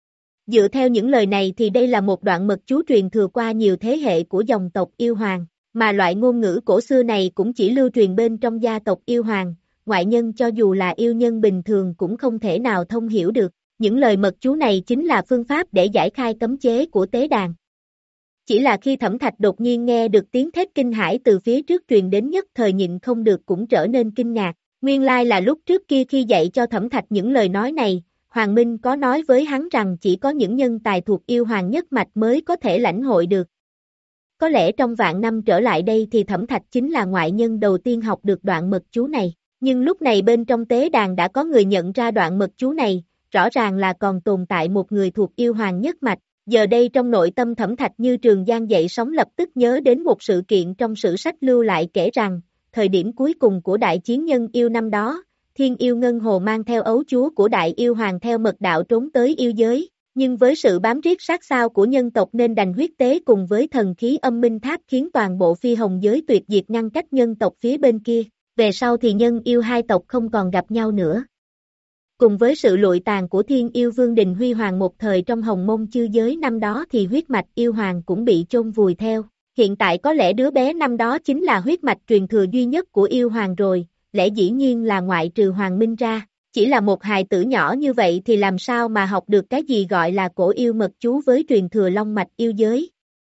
Dựa theo những lời này thì đây là một đoạn mật chú truyền thừa qua nhiều thế hệ của dòng tộc yêu hoàng, mà loại ngôn ngữ cổ xưa này cũng chỉ lưu truyền bên trong gia tộc yêu hoàng, ngoại nhân cho dù là yêu nhân bình thường cũng không thể nào thông hiểu được. Những lời mật chú này chính là phương pháp để giải khai cấm chế của tế đàn. Chỉ là khi Thẩm Thạch đột nhiên nghe được tiếng thét kinh hãi từ phía trước truyền đến nhất thời nhịn không được cũng trở nên kinh ngạc. Nguyên lai là lúc trước kia khi dạy cho Thẩm Thạch những lời nói này, Hoàng Minh có nói với hắn rằng chỉ có những nhân tài thuộc yêu hoàng nhất mạch mới có thể lãnh hội được. Có lẽ trong vạn năm trở lại đây thì Thẩm Thạch chính là ngoại nhân đầu tiên học được đoạn mật chú này. Nhưng lúc này bên trong tế đàn đã có người nhận ra đoạn mật chú này, rõ ràng là còn tồn tại một người thuộc yêu hoàng nhất mạch. Giờ đây trong nội tâm Thẩm Thạch như trường giang dậy sóng lập tức nhớ đến một sự kiện trong sử sách lưu lại kể rằng, thời điểm cuối cùng của đại chiến nhân yêu năm đó, Thiên Yêu Ngân Hồ mang theo ấu chúa của đại yêu hoàng theo mật đạo trốn tới yêu giới, nhưng với sự bám riết sát sao của nhân tộc nên đành huyết tế cùng với thần khí âm minh tháp khiến toàn bộ phi hồng giới tuyệt diệt ngăn cách nhân tộc phía bên kia, về sau thì nhân yêu hai tộc không còn gặp nhau nữa. Cùng với sự lụi tàn của Thiên Yêu Vương Đình Huy Hoàng một thời trong hồng mông chư giới năm đó thì huyết mạch yêu hoàng cũng bị chôn vùi theo. Hiện tại có lẽ đứa bé năm đó chính là huyết mạch truyền thừa duy nhất của yêu hoàng rồi, lẽ dĩ nhiên là ngoại trừ Hoàng Minh ra. Chỉ là một hài tử nhỏ như vậy thì làm sao mà học được cái gì gọi là cổ yêu mật chú với truyền thừa long mạch yêu giới.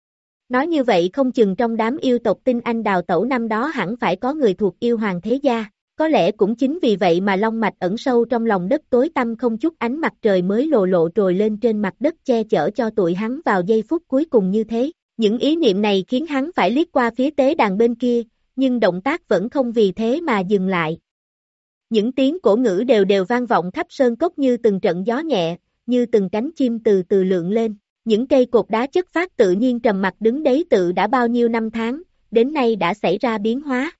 Nói như vậy không chừng trong đám yêu tộc tinh anh đào tẩu năm đó hẳn phải có người thuộc yêu hoàng thế gia. Có lẽ cũng chính vì vậy mà long mạch ẩn sâu trong lòng đất tối tăm không chút ánh mặt trời mới lồ lộ trồi lên trên mặt đất che chở cho tụi hắn vào giây phút cuối cùng như thế. Những ý niệm này khiến hắn phải liếc qua phía tế đàn bên kia, nhưng động tác vẫn không vì thế mà dừng lại. Những tiếng cổ ngữ đều đều vang vọng khắp sơn cốc như từng trận gió nhẹ, như từng cánh chim từ từ lượn lên. Những cây cột đá chất phát tự nhiên trầm mặc đứng đấy tự đã bao nhiêu năm tháng, đến nay đã xảy ra biến hóa.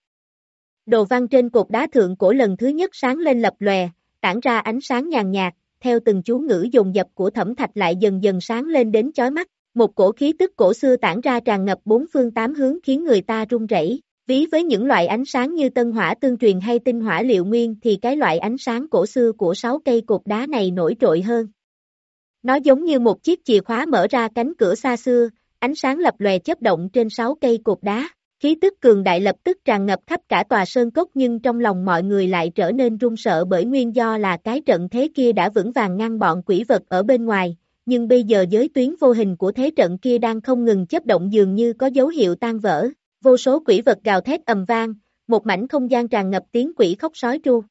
Đồ văn trên cột đá thượng cổ lần thứ nhất sáng lên lập lòe, tản ra ánh sáng nhàn nhạt, theo từng chú ngữ dồn dập của Thẩm Thạch lại dần dần sáng lên đến chói mắt. Một cổ khí tức cổ xưa tản ra tràn ngập bốn phương tám hướng khiến người ta run rẩy. Ví với những loại ánh sáng như tân hỏa tương truyền hay tinh hỏa liệu nguyên thì cái loại ánh sáng cổ xưa của sáu cây cột đá này nổi trội hơn. Nó giống như một chiếc chìa khóa mở ra cánh cửa xa xưa, ánh sáng lập lòe chớp động trên sáu cây cột đá. Khí tức cường đại lập tức tràn ngập khắp cả tòa sơn cốc nhưng trong lòng mọi người lại trở nên run sợ bởi nguyên do là cái trận thế kia đã vững vàng ngăn bọn quỷ vật ở bên ngoài, nhưng bây giờ giới tuyến vô hình của thế trận kia đang không ngừng chớp động dường như có dấu hiệu tan vỡ. Vô số quỷ vật gào thét ầm vang, một mảnh không gian tràn ngập tiếng quỷ khóc sói tru.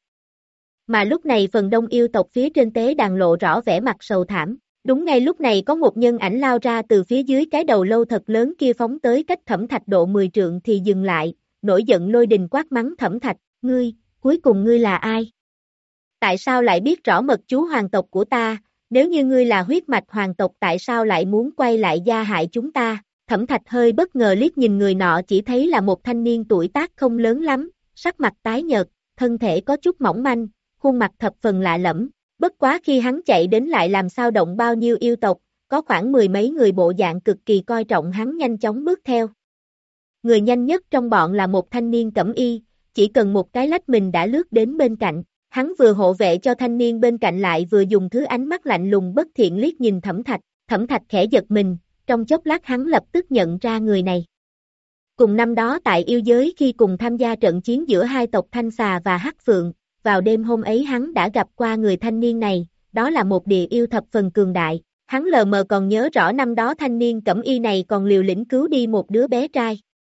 Mà lúc này phần đông yêu tộc phía trên tế đàn lộ rõ vẻ mặt sầu thảm. Đúng ngay lúc này có một nhân ảnh lao ra từ phía dưới cái đầu lâu thật lớn kia phóng tới cách Thẩm Thạch độ mười trượng thì dừng lại, nổi giận lôi đình quát mắng Thẩm Thạch, ngươi, cuối cùng ngươi là ai? Tại sao lại biết rõ mật chú hoàng tộc của ta, nếu như ngươi là huyết mạch hoàng tộc tại sao lại muốn quay lại gia hại chúng ta? Thẩm Thạch hơi bất ngờ liếc nhìn người nọ chỉ thấy là một thanh niên tuổi tác không lớn lắm, sắc mặt tái nhợt, thân thể có chút mỏng manh, khuôn mặt thập phần lạ lẫm. Bất quá khi hắn chạy đến lại làm sao động bao nhiêu yêu tộc, có khoảng mười mấy người bộ dạng cực kỳ coi trọng hắn nhanh chóng bước theo. Người nhanh nhất trong bọn là một thanh niên cẩm y, chỉ cần một cái lách mình đã lướt đến bên cạnh. Hắn vừa hộ vệ cho thanh niên bên cạnh lại vừa dùng thứ ánh mắt lạnh lùng bất thiện liếc nhìn Thẩm Thạch. Thẩm Thạch khẽ giật mình, trong chốc lát hắn lập tức nhận ra người này. Cùng năm đó tại yêu giới khi cùng tham gia trận chiến giữa hai tộc Thanh Xà và Hắc Phượng, vào đêm hôm ấy hắn đã gặp qua người thanh niên này, đó là một địa yêu thập phần cường đại. Hắn lờ mờ còn nhớ rõ năm đó thanh niên cẩm y này còn liều lĩnh cứu đi một đứa bé trai.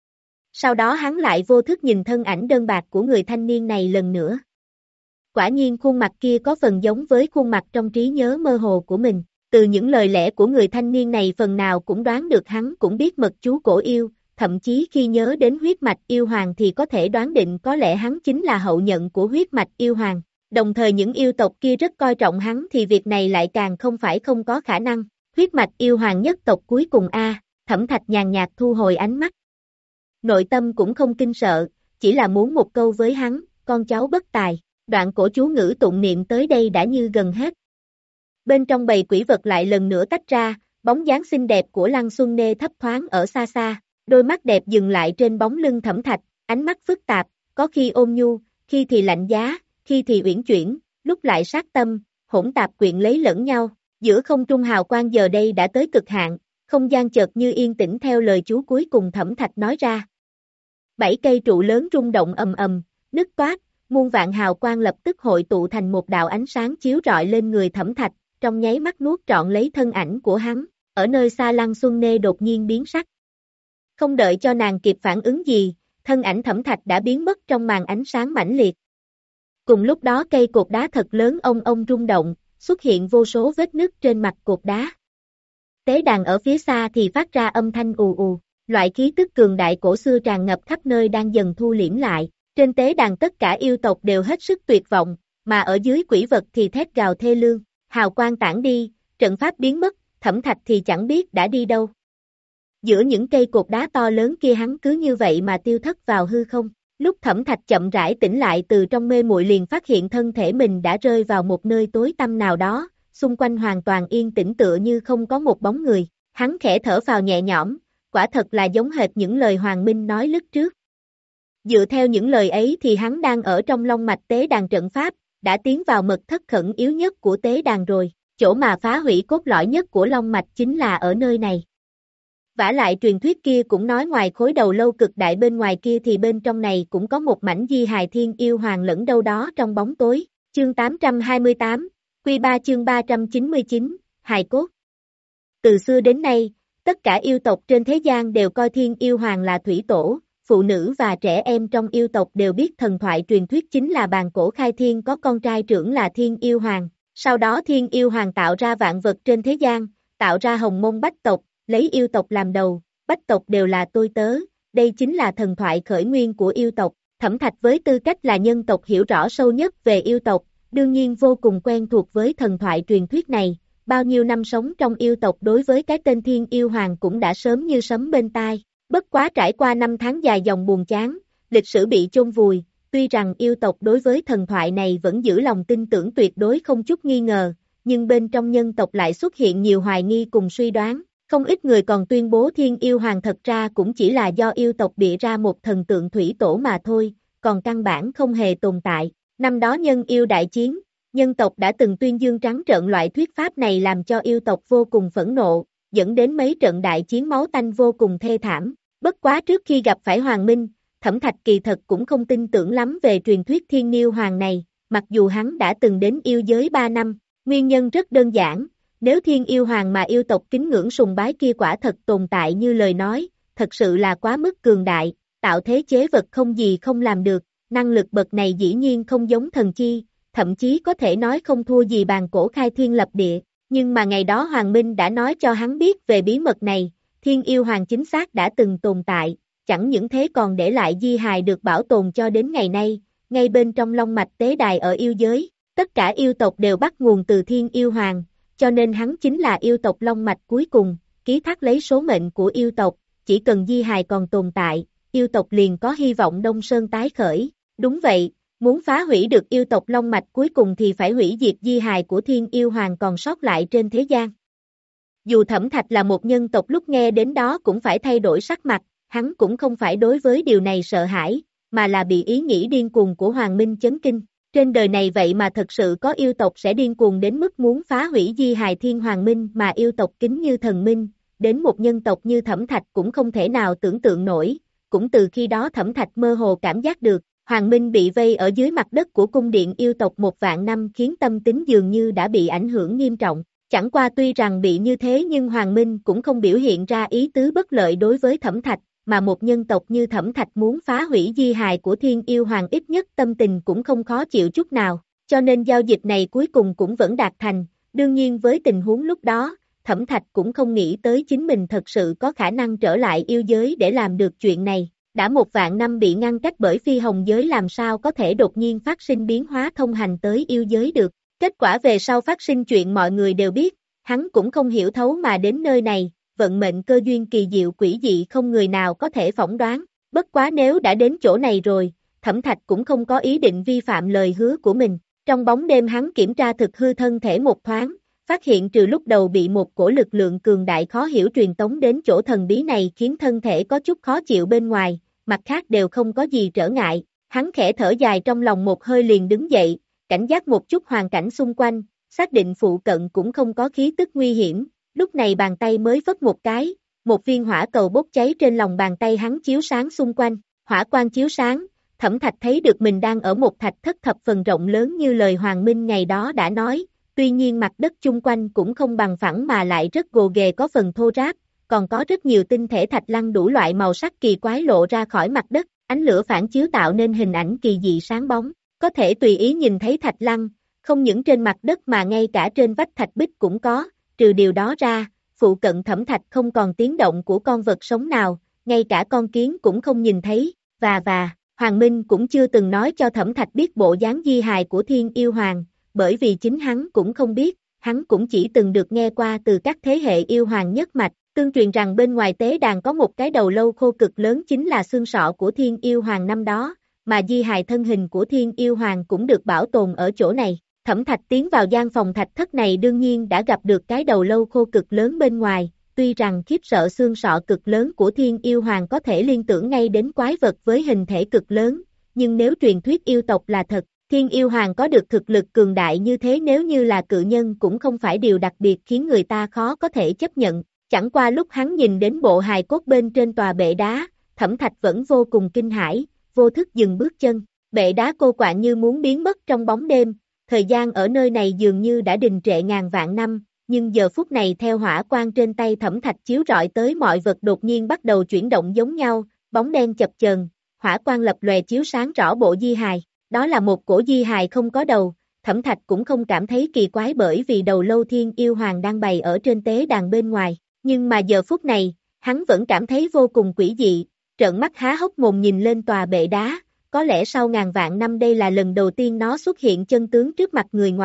Sau đó hắn lại vô thức nhìn thân ảnh đơn bạc của người thanh niên này lần nữa. Quả nhiên khuôn mặt kia có phần giống với khuôn mặt trong trí nhớ mơ hồ của mình. Từ những lời lẽ của người thanh niên này phần nào cũng đoán được hắn cũng biết mật chú cổ yêu, thậm chí khi nhớ đến huyết mạch yêu hoàng thì có thể đoán định có lẽ hắn chính là hậu nhận của huyết mạch yêu hoàng. Đồng thời những yêu tộc kia rất coi trọng hắn thì việc này lại càng không phải không có khả năng. Huyết mạch yêu hoàng nhất tộc cuối cùng a, Thẩm Thạch nhàn nhạt thu hồi ánh mắt. Nội tâm cũng không kinh sợ, chỉ là muốn một câu với hắn, con cháu bất tài. Đoạn cổ chú ngữ tụng niệm tới đây đã như gần hết. Bên trong bầy quỷ vật lại lần nữa tách ra, bóng dáng xinh đẹp của Lăng Xuân Nê thấp thoáng ở xa xa, đôi mắt đẹp dừng lại trên bóng lưng Thẩm Thạch, ánh mắt phức tạp, có khi ôn nhu, khi thì lạnh giá, khi thì uyển chuyển, lúc lại sát tâm, hỗn tạp quyện lấy lẫn nhau, giữa không trung hào quang giờ đây đã tới cực hạn, không gian chợt như yên tĩnh theo lời chú cuối cùng Thẩm Thạch nói ra. Bảy cây trụ lớn rung động ầm ầm, nứt toát, muôn vạn hào quang lập tức hội tụ thành một đạo ánh sáng chiếu rọi lên người Thẩm Thạch, trong nháy mắt nuốt trọn lấy thân ảnh của hắn, ở nơi xa Lăng Xuân Nê đột nhiên biến sắc. Không đợi cho nàng kịp phản ứng gì, thân ảnh Thẩm Thạch đã biến mất trong màn ánh sáng mãnh liệt. Cùng lúc đó cây cột đá thật lớn ông ông rung động, xuất hiện vô số vết nứt trên mặt cột đá. Tế đàn ở phía xa thì phát ra âm thanh ù ù, loại khí tức cường đại cổ xưa tràn ngập khắp nơi đang dần thu liễm lại. Trên tế đàn tất cả yêu tộc đều hết sức tuyệt vọng, mà ở dưới quỷ vật thì thét gào thê lương, hào quang tản đi, trận pháp biến mất, Thẩm Thạch thì chẳng biết đã đi đâu. Giữa những cây cột đá to lớn kia hắn cứ như vậy mà tiêu thất vào hư không. Lúc Thẩm Thạch chậm rãi tỉnh lại từ trong mê muội liền phát hiện thân thể mình đã rơi vào một nơi tối tăm nào đó, xung quanh hoàn toàn yên tĩnh tựa như không có một bóng người. Hắn khẽ thở phào nhẹ nhõm, quả thật là giống hệt những lời Hoàng Minh nói lúc trước. Dựa theo những lời ấy thì hắn đang ở trong long mạch tế đàn trận pháp, đã tiến vào mật thất khẩn yếu nhất của tế đàn rồi, chỗ mà phá hủy cốt lõi nhất của long mạch chính là ở nơi này. Vả lại truyền thuyết kia cũng nói ngoài khối đầu lâu cực đại bên ngoài kia thì bên trong này cũng có một mảnh di hài thiên yêu hoàng lẫn đâu đó trong bóng tối. Chương tám trăm hai mươi tám, Quy ba chương ba trăm chín mươi chín, hài cốt. Từ xưa đến nay, tất cả yêu tộc trên thế gian đều coi thiên yêu hoàng là thủy tổ. Phụ nữ và trẻ em trong yêu tộc đều biết thần thoại truyền thuyết chính là bàn cổ khai thiên có con trai trưởng là thiên yêu hoàng. Sau đó thiên yêu hoàng tạo ra vạn vật trên thế gian, tạo ra hồng môn bách tộc, lấy yêu tộc làm đầu, bách tộc đều là tôi tớ, đây chính là thần thoại khởi nguyên của yêu tộc. Thẩm Thạch với tư cách là nhân tộc hiểu rõ sâu nhất về yêu tộc, đương nhiên vô cùng quen thuộc với thần thoại truyền thuyết này, bao nhiêu năm sống trong yêu tộc đối với cái tên Thiên Yêu Hoàng cũng đã sớm như sấm bên tai. Bất quá trải qua năm tháng dài dòng buồn chán, lịch sử bị chôn vùi, tuy rằng yêu tộc đối với thần thoại này vẫn giữ lòng tin tưởng tuyệt đối không chút nghi ngờ, nhưng bên trong nhân tộc lại xuất hiện nhiều hoài nghi cùng suy đoán. Không ít người còn tuyên bố Thiên Yêu Hoàng thật ra cũng chỉ là do yêu tộc bịa ra một thần tượng thủy tổ mà thôi, còn căn bản không hề tồn tại. Năm đó nhân yêu đại chiến, nhân tộc đã từng tuyên dương trắng trợn loại thuyết pháp này làm cho yêu tộc vô cùng phẫn nộ, dẫn đến mấy trận đại chiến máu tanh vô cùng thê thảm. Bất quá trước khi gặp phải Hoàng Minh, Thẩm Thạch kỳ thật cũng không tin tưởng lắm về truyền thuyết Thiên Yêu Hoàng này, mặc dù hắn đã từng đến yêu giới ba năm. Nguyên nhân rất đơn giản, nếu Thiên Yêu Hoàng mà yêu tộc kính ngưỡng sùng bái kia quả thật tồn tại như lời nói, thật sự là quá mức cường đại, tạo thế chế vật không gì không làm được, năng lực bậc này dĩ nhiên không giống thần chi, thậm chí có thể nói không thua gì bàn cổ khai thiên lập địa, nhưng mà ngày đó Hoàng Minh đã nói cho hắn biết về bí mật này, Thiên Yêu Hoàng chính xác đã từng tồn tại, chẳng những thế còn để lại di hài được bảo tồn cho đến ngày nay, ngay bên trong long mạch tế đài ở yêu giới, tất cả yêu tộc đều bắt nguồn từ Thiên Yêu Hoàng, cho nên hắn chính là yêu tộc long mạch cuối cùng, ký thác lấy số mệnh của yêu tộc, chỉ cần di hài còn tồn tại, yêu tộc liền có hy vọng Đông Sơn tái khởi. Đúng vậy, muốn phá hủy được yêu tộc long mạch cuối cùng thì phải hủy diệt di hài của Thiên Yêu Hoàng còn sót lại trên thế gian. Dù Thẩm Thạch là một nhân tộc lúc nghe đến đó cũng phải thay đổi sắc mặt, hắn cũng không phải đối với điều này sợ hãi, mà là bị ý nghĩ điên cuồng của Hoàng Minh chấn kinh. Trên đời này vậy mà thật sự có yêu tộc sẽ điên cuồng đến mức muốn phá hủy di hài Thiên Hoàng Minh mà yêu tộc kính như thần minh, đến một nhân tộc như Thẩm Thạch cũng không thể nào tưởng tượng nổi, cũng từ khi đó Thẩm Thạch mơ hồ cảm giác được, Hoàng Minh bị vây ở dưới mặt đất của cung điện yêu tộc một vạn năm khiến tâm tính dường như đã bị ảnh hưởng nghiêm trọng, chẳng qua tuy rằng bị như thế nhưng Hoàng Minh cũng không biểu hiện ra ý tứ bất lợi đối với Thẩm Thạch, mà một nhân tộc như Thẩm Thạch muốn phá hủy di hài của Thiên Yêu Hoàng ít nhất tâm tình cũng không khó chịu chút nào, cho nên giao dịch này cuối cùng cũng vẫn đạt thành, đương nhiên với tình huống lúc đó, Thẩm Thạch cũng không nghĩ tới chính mình thật sự có khả năng trở lại yêu giới để làm được chuyện này, đã một vạn năm bị ngăn cách bởi phi hồng giới làm sao có thể đột nhiên phát sinh biến hóa thông hành tới yêu giới được, kết quả về sau phát sinh chuyện mọi người đều biết, hắn cũng không hiểu thấu mà đến nơi này. Vận mệnh cơ duyên kỳ diệu quỷ dị không người nào có thể phỏng đoán, bất quá nếu đã đến chỗ này rồi, Thẩm Thạch cũng không có ý định vi phạm lời hứa của mình, trong bóng đêm hắn kiểm tra thực hư thân thể một thoáng, phát hiện trừ lúc đầu bị một cổ lực lượng cường đại khó hiểu truyền tống đến chỗ thần bí này khiến thân thể có chút khó chịu bên ngoài, mặt khác đều không có gì trở ngại, hắn khẽ thở dài trong lòng một hơi liền đứng dậy, cảnh giác một chút hoàn cảnh xung quanh, xác định phụ cận cũng không có khí tức nguy hiểm. Lúc này bàn tay mới phất một cái, một viên hỏa cầu bốc cháy trên lòng bàn tay hắn chiếu sáng xung quanh, hỏa quang chiếu sáng, Thẩm Thạch thấy được mình đang ở một thạch thất thập phần rộng lớn như lời Hoàng Minh ngày đó đã nói, tuy nhiên mặt đất chung quanh cũng không bằng phẳng mà lại rất gồ ghề có phần thô ráp, còn có rất nhiều tinh thể thạch lăn đủ loại màu sắc kỳ quái lộ ra khỏi mặt đất, ánh lửa phản chiếu tạo nên hình ảnh kỳ dị sáng bóng, có thể tùy ý nhìn thấy thạch lăn, không những trên mặt đất mà ngay cả trên vách thạch bích cũng có. Trừ điều đó ra, phụ cận Thẩm Thạch không còn tiếng động của con vật sống nào, ngay cả con kiến cũng không nhìn thấy, và và, Hoàng Minh cũng chưa từng nói cho Thẩm Thạch biết bộ dáng di hài của Thiên Yêu Hoàng, bởi vì chính hắn cũng không biết, hắn cũng chỉ từng được nghe qua từ các thế hệ yêu hoàng nhất mạch, tương truyền rằng bên ngoài tế đàn có một cái đầu lâu khô cực lớn chính là xương sọ của Thiên Yêu Hoàng năm đó, mà di hài thân hình của Thiên Yêu Hoàng cũng được bảo tồn ở chỗ này. Thẩm Thạch tiến vào gian phòng thạch thất này đương nhiên đã gặp được cái đầu lâu khô cực lớn bên ngoài, tuy rằng khiếp sợ xương sọ cực lớn của Thiên Yêu Hoàng có thể liên tưởng ngay đến quái vật với hình thể cực lớn, nhưng nếu truyền thuyết yêu tộc là thật, Thiên Yêu Hoàng có được thực lực cường đại như thế nếu như là cự nhân cũng không phải điều đặc biệt khiến người ta khó có thể chấp nhận, chẳng qua lúc hắn nhìn đến bộ hài cốt bên trên tòa bệ đá, Thẩm Thạch vẫn vô cùng kinh hãi, vô thức dừng bước chân, bệ đá cô quạng như muốn biến mất trong bóng đêm. Thời gian ở nơi này dường như đã đình trệ ngàn vạn năm, nhưng giờ phút này theo hỏa quang trên tay Thẩm Thạch chiếu rọi tới mọi vật đột nhiên bắt đầu chuyển động giống nhau, bóng đen chập chờn, hỏa quang lập lòe chiếu sáng rõ bộ di hài, đó là một cổ di hài không có đầu, Thẩm Thạch cũng không cảm thấy kỳ quái bởi vì đầu lâu Thiên Yêu Hoàng đang bày ở trên tế đàn bên ngoài, nhưng mà giờ phút này, hắn vẫn cảm thấy vô cùng quỷ dị, trợn mắt há hốc mồm nhìn lên tòa bệ đá. Có lẽ sau ngàn vạn năm đây là lần đầu tiên nó xuất hiện chân tướng trước mặt người ngoài,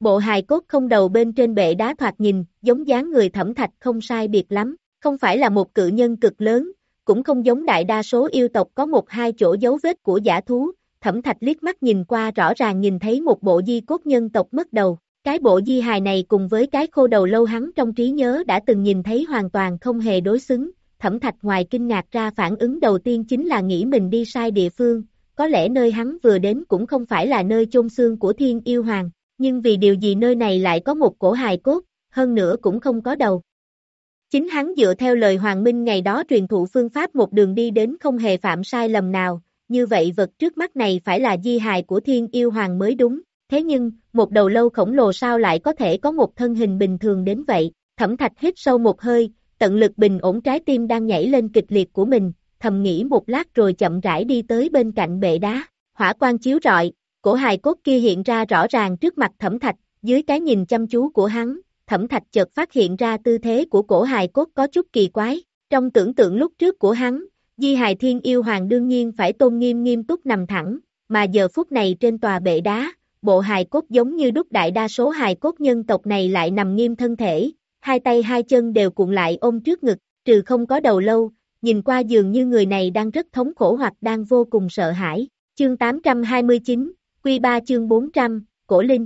Bộ hài cốt không đầu bên trên bệ đá thoạt nhìn, giống dáng người Thẩm Thạch không sai biệt lắm, không phải là một cự nhân cực lớn, cũng không giống đại đa số yêu tộc có một hai chỗ dấu vết của dã thú. Thẩm Thạch liếc mắt nhìn qua rõ ràng nhìn thấy một bộ di cốt nhân tộc mất đầu. Cái bộ di hài này cùng với cái khô đầu lâu hắn trong trí nhớ đã từng nhìn thấy hoàn toàn không hề đối xứng. Thẩm Thạch ngoài kinh ngạc ra phản ứng đầu tiên chính là nghĩ mình đi sai địa phương, có lẽ nơi hắn vừa đến cũng không phải là nơi chôn xương của Thiên Yêu Hoàng, nhưng vì điều gì nơi này lại có một cổ hài cốt, hơn nữa cũng không có đầu. Chính hắn dựa theo lời Hoàng Minh ngày đó truyền thụ phương pháp một đường đi đến không hề phạm sai lầm nào, như vậy vật trước mắt này phải là di hài của Thiên Yêu Hoàng mới đúng. Thế nhưng, một đầu lâu khổng lồ sao lại có thể có một thân hình bình thường đến vậy? Thẩm Thạch hít sâu một hơi, tận lực bình ổn trái tim đang nhảy lên kịch liệt của mình, thầm nghĩ một lát rồi chậm rãi đi tới bên cạnh bệ đá. Hỏa quang chiếu rọi, cổ hài cốt kia hiện ra rõ ràng trước mặt Thẩm Thạch, dưới cái nhìn chăm chú của hắn, Thẩm Thạch chợt phát hiện ra tư thế của cổ hài cốt có chút kỳ quái. Trong tưởng tượng lúc trước của hắn, di hài Thiên Yêu Hoàng đương nhiên phải tôn nghiêm nghiêm túc nằm thẳng, mà giờ phút này trên tòa bệ đá, bộ hài cốt giống như đúc đại đa số hài cốt nhân tộc này lại nằm nghiêm thân thể, hai tay hai chân đều cuộn lại ôm trước ngực, trừ không có đầu lâu, nhìn qua dường như người này đang rất thống khổ hoặc đang vô cùng sợ hãi. Chương tám trăm hai mươi chín, Quy ba chương bốn trăm, Cổ Linh.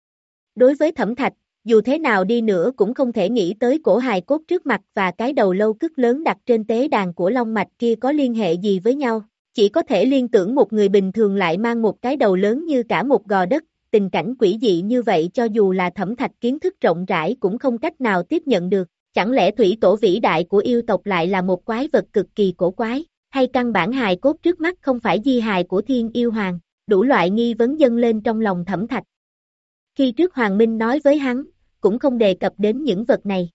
Đối với Thẩm Thạch, dù thế nào đi nữa cũng không thể nghĩ tới cổ hài cốt trước mặt và cái đầu lâu cực lớn đặt trên tế đàn của Long Mạch kia có liên hệ gì với nhau. Chỉ có thể liên tưởng một người bình thường lại mang một cái đầu lớn như cả một gò đất, tình cảnh quỷ dị như vậy cho dù là Thẩm Thạch kiến thức rộng rãi cũng không cách nào tiếp nhận được. Chẳng lẽ thủy tổ vĩ đại của yêu tộc lại là một quái vật cực kỳ cổ quái, hay căn bản hài cốt trước mắt không phải di hài của Thiên Yêu Hoàng? Đủ loại nghi vấn dâng lên trong lòng Thẩm Thạch. Khi trước Hoàng Minh nói với hắn, cũng không đề cập đến những vật này.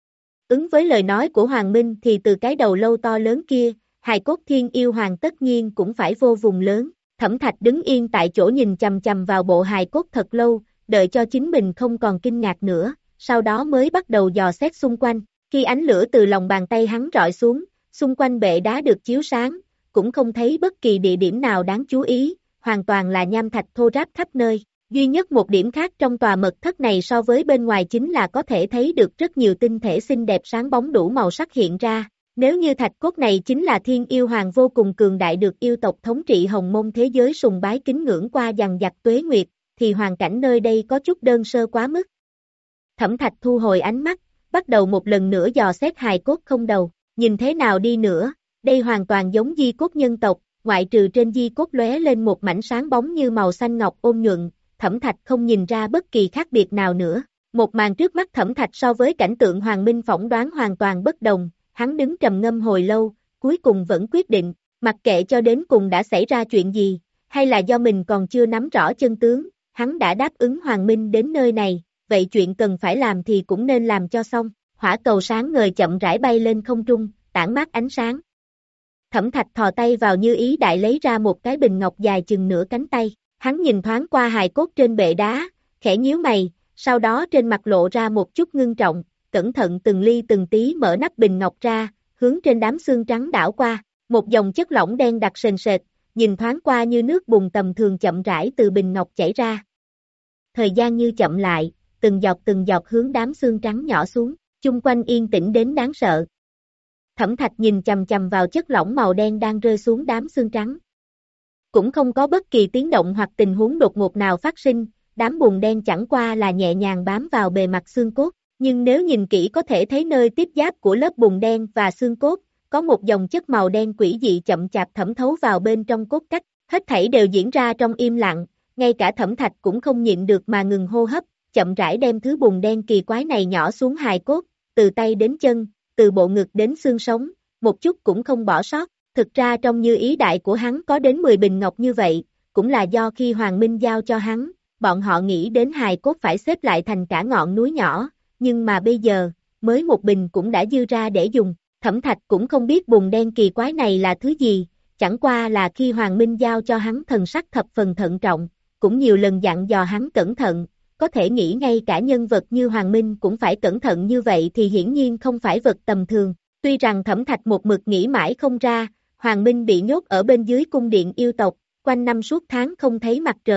Ứng với lời nói của Hoàng Minh thì từ cái đầu lâu to lớn kia, hài cốt Thiên Yêu Hoàng tất nhiên cũng phải vô vùng lớn. Thẩm Thạch đứng yên tại chỗ nhìn chằm chằm vào bộ hài cốt thật lâu, đợi cho chính mình không còn kinh ngạc nữa, sau đó mới bắt đầu dò xét xung quanh. Khi ánh lửa từ lòng bàn tay hắn rọi xuống, xung quanh bệ đá được chiếu sáng, cũng không thấy bất kỳ địa điểm nào đáng chú ý, hoàn toàn là nham thạch thô ráp khắp nơi. Duy nhất một điểm khác trong tòa mật thất này so với bên ngoài chính là có thể thấy được rất nhiều tinh thể xinh đẹp sáng bóng đủ màu sắc hiện ra. Nếu như thạch cốt này chính là Thiên Yêu Hoàng vô cùng cường đại được yêu tộc thống trị Hồng Mông thế giới sùng bái kính ngưỡng qua dằng dặc tuế nguyệt, thì hoàn cảnh nơi đây có chút đơn sơ quá mức. Thẩm Thạch thu hồi ánh mắt, bắt đầu một lần nữa dò xét hài cốt không đầu, nhìn thế nào đi nữa, đây hoàn toàn giống di cốt nhân tộc, ngoại trừ trên di cốt lóe lên một mảnh sáng bóng như màu xanh ngọc ôn nhuận, Thẩm Thạch không nhìn ra bất kỳ khác biệt nào nữa. Một màn trước mắt Thẩm Thạch so với cảnh tượng Hoàng Minh phỏng đoán hoàn toàn bất đồng, hắn đứng trầm ngâm hồi lâu, cuối cùng vẫn quyết định, mặc kệ cho đến cùng đã xảy ra chuyện gì, hay là do mình còn chưa nắm rõ chân tướng, hắn đã đáp ứng Hoàng Minh đến nơi này, vậy chuyện cần phải làm thì cũng nên làm cho xong. Hỏa cầu sáng ngời chậm rãi bay lên không trung, tản mát ánh sáng. Thẩm Thạch thò tay vào như ý đại lấy ra một cái bình ngọc dài chừng nửa cánh tay, hắn nhìn thoáng qua hài cốt trên bệ đá, khẽ nhíu mày, sau đó trên mặt lộ ra một chút ngưng trọng, cẩn thận từng ly từng tí mở nắp bình ngọc ra, hướng trên đám xương trắng đảo qua, một dòng chất lỏng đen đặc sền sệt, nhìn thoáng qua như nước bùn tầm thường chậm rãi từ bình ngọc chảy ra. Thời gian như chậm lại, từng giọt từng giọt hướng đám xương trắng nhỏ xuống, chung quanh yên tĩnh đến đáng sợ. Thẩm Thạch nhìn chằm chằm vào chất lỏng màu đen đang rơi xuống đám xương trắng. Cũng không có bất kỳ tiếng động hoặc tình huống đột ngột nào phát sinh, đám bùn đen chẳng qua là nhẹ nhàng bám vào bề mặt xương cốt, nhưng nếu nhìn kỹ có thể thấy nơi tiếp giáp của lớp bùn đen và xương cốt, có một dòng chất màu đen quỷ dị chậm chạp thẩm thấu vào bên trong cốt cách, hết thảy đều diễn ra trong im lặng, ngay cả Thẩm Thạch cũng không nhịn được mà ngừng hô hấp, chậm rãi đem thứ bùn đen kỳ quái này nhỏ xuống hài cốt, từ tay đến chân, từ bộ ngực đến xương sống, một chút cũng không bỏ sót. Thực ra trong như ý đại của hắn có đến mười bình ngọc như vậy, cũng là do khi Hoàng Minh giao cho hắn, bọn họ nghĩ đến hài cốt phải xếp lại thành cả ngọn núi nhỏ, nhưng mà bây giờ, mới một bình cũng đã dư ra để dùng. Thẩm Thạch cũng không biết bùn đen kỳ quái này là thứ gì, chẳng qua là khi Hoàng Minh giao cho hắn thần sắc thập phần thận trọng, cũng nhiều lần dặn dò hắn cẩn thận, có thể nghĩ ngay cả nhân vật như Hoàng Minh cũng phải cẩn thận như vậy thì hiển nhiên không phải vật tầm thường. Tuy rằng Thẩm Thạch một mực nghĩ mãi không ra, Hoàng Minh bị nhốt ở bên dưới cung điện yêu tộc, quanh năm suốt tháng không thấy mặt trời,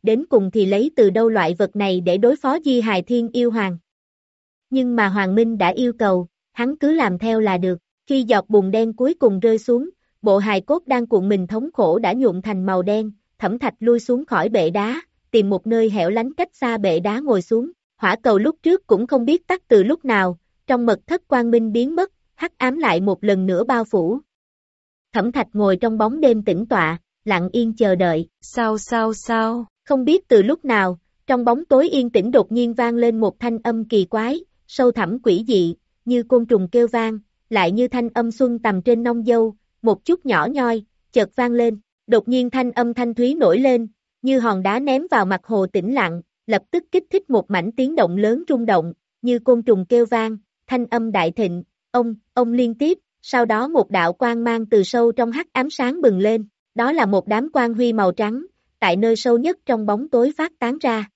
đến cùng thì lấy từ đâu loại vật này để đối phó Di Hài Thiên Yêu Hoàng. Nhưng mà Hoàng Minh đã yêu cầu, hắn cứ làm theo là được, khi giọt bùn đen cuối cùng rơi xuống, bộ hài cốt đang cuộn mình thống khổ đã nhuộm thành màu đen, Thẩm Thạch lui xuống khỏi bệ đá, tìm một nơi hẻo lánh cách xa bệ đá ngồi xuống, hỏa cầu lúc trước cũng không biết tắt từ lúc nào, trong mật thất quang minh biến mất, hắc ám lại một lần nữa bao phủ. Thẩm Thạch ngồi trong bóng đêm tĩnh tọa, lặng yên chờ đợi, sao sao sao, không biết từ lúc nào, trong bóng tối yên tĩnh đột nhiên vang lên một thanh âm kỳ quái, sâu thẳm quỷ dị, như côn trùng kêu vang, lại như thanh âm xuân tầm trên nông dâu, một chút nhỏ nhoi, chợt vang lên, đột nhiên thanh âm thanh thúy nổi lên, như hòn đá ném vào mặt hồ tĩnh lặng, lập tức kích thích một mảnh tiếng động lớn rung động, như côn trùng kêu vang, thanh âm đại thịnh, ông, ông liên tiếp, sau đó một đạo quang mang từ sâu trong hắc ám sáng bừng lên, đó là một đám quang huy màu trắng, tại nơi sâu nhất trong bóng tối phát tán ra.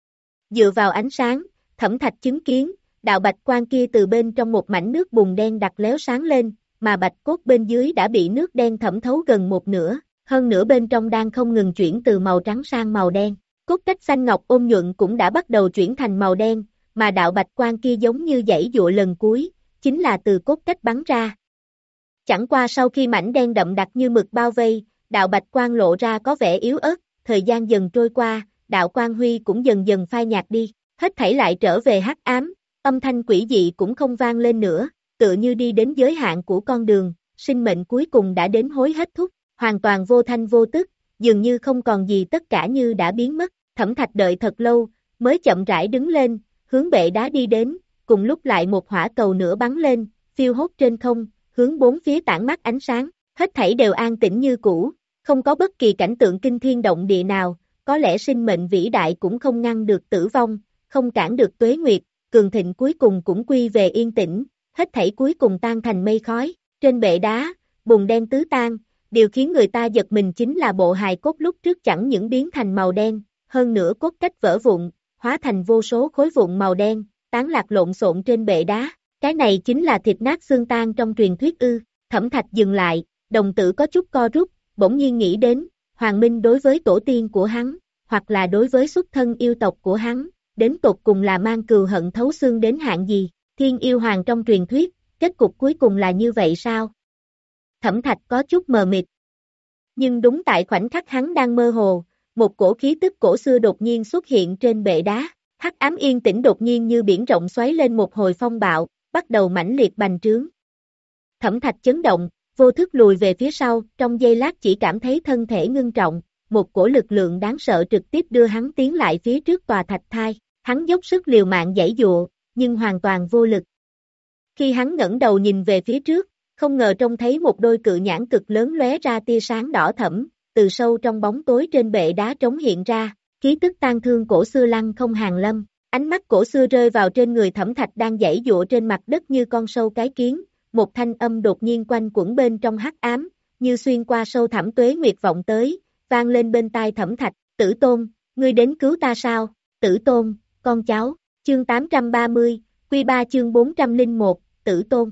Dựa vào ánh sáng, Thẩm Thạch chứng kiến, đạo bạch quang kia từ bên trong một mảnh nước bùn đen đặc léo sáng lên, mà bạch cốt bên dưới đã bị nước đen thẩm thấu gần một nửa, hơn nữa bên trong đang không ngừng chuyển từ màu trắng sang màu đen. Cốt cách xanh ngọc ôn nhuận cũng đã bắt đầu chuyển thành màu đen, mà đạo bạch quang kia giống như dãy dụa lần cuối, chính là từ cốt cách bắn ra. Chẳng qua sau khi mảnh đen đậm đặc như mực bao vây, đạo bạch quang lộ ra có vẻ yếu ớt, thời gian dần trôi qua, đạo quang huy cũng dần dần phai nhạt đi, hết thảy lại trở về hắc ám, âm thanh quỷ dị cũng không vang lên nữa, tựa như đi đến giới hạn của con đường, sinh mệnh cuối cùng đã đến hối hết thúc, hoàn toàn vô thanh vô tức, dường như không còn gì tất cả như đã biến mất. Thẩm Thạch đợi thật lâu, mới chậm rãi đứng lên, hướng bệ đá đi đến, cùng lúc lại một hỏa cầu nữa bắn lên, phiêu hốt trên không, hướng bốn phía tản mát ánh sáng, hết thảy đều an tĩnh như cũ, không có bất kỳ cảnh tượng kinh thiên động địa nào, có lẽ sinh mệnh vĩ đại cũng không ngăn được tử vong, không cản được tuế nguyệt, cường thịnh cuối cùng cũng quy về yên tĩnh, hết thảy cuối cùng tan thành mây khói, trên bệ đá, bùn đen tứ tan, điều khiến người ta giật mình chính là bộ hài cốt lúc trước chẳng những biến thành màu đen, hơn nữa cốt cách vỡ vụn, hóa thành vô số khối vụn màu đen, tán lạc lộn xộn trên bệ đá, cái này chính là thịt nát xương tan trong truyền thuyết ư. Thẩm Thạch dừng lại, đồng tử có chút co rút, bỗng nhiên nghĩ đến, Hoàng Minh đối với tổ tiên của hắn, hoặc là đối với xuất thân yêu tộc của hắn, đến tột cùng là mang cừu hận thấu xương đến hạng gì, Thiên Yêu Hoàng trong truyền thuyết, kết cục cuối cùng là như vậy sao? Thẩm Thạch có chút mờ mịt. Nhưng đúng tại khoảnh khắc hắn đang mơ hồ, một cổ khí tức cổ xưa đột nhiên xuất hiện trên bệ đá, hắc ám yên tĩnh đột nhiên như biển rộng xoáy lên một hồi phong bạo, bắt đầu mãnh liệt bành trướng. Thẩm Thạch chấn động, vô thức lùi về phía sau, trong giây lát chỉ cảm thấy thân thể ngưng trọng, một cổ lực lượng đáng sợ trực tiếp đưa hắn tiến lại phía trước tòa thạch thai, hắn dốc sức liều mạng giãy giụa, nhưng hoàn toàn vô lực. Khi hắn ngẩng đầu nhìn về phía trước, không ngờ trông thấy một đôi cự nhãn cực lớn lóe ra tia sáng đỏ thẫm, từ sâu trong bóng tối trên bệ đá trống hiện ra, khí tức tang thương cổ xưa lăng không hàng lâm, ánh mắt cổ xưa rơi vào trên người Thẩm Thạch đang giãy giụa trên mặt đất như con sâu cái kiến, một thanh âm đột nhiên quanh quẩn bên trong hắc ám, như xuyên qua sâu thẳm tuế nguyệt vọng tới, vang lên bên tai Thẩm Thạch, Tử Tôn, ngươi đến cứu ta sao? Tử Tôn, con cháu, chương tám trăm ba mươi, quy ba chương bốn trăm lẻ một, Tử Tôn.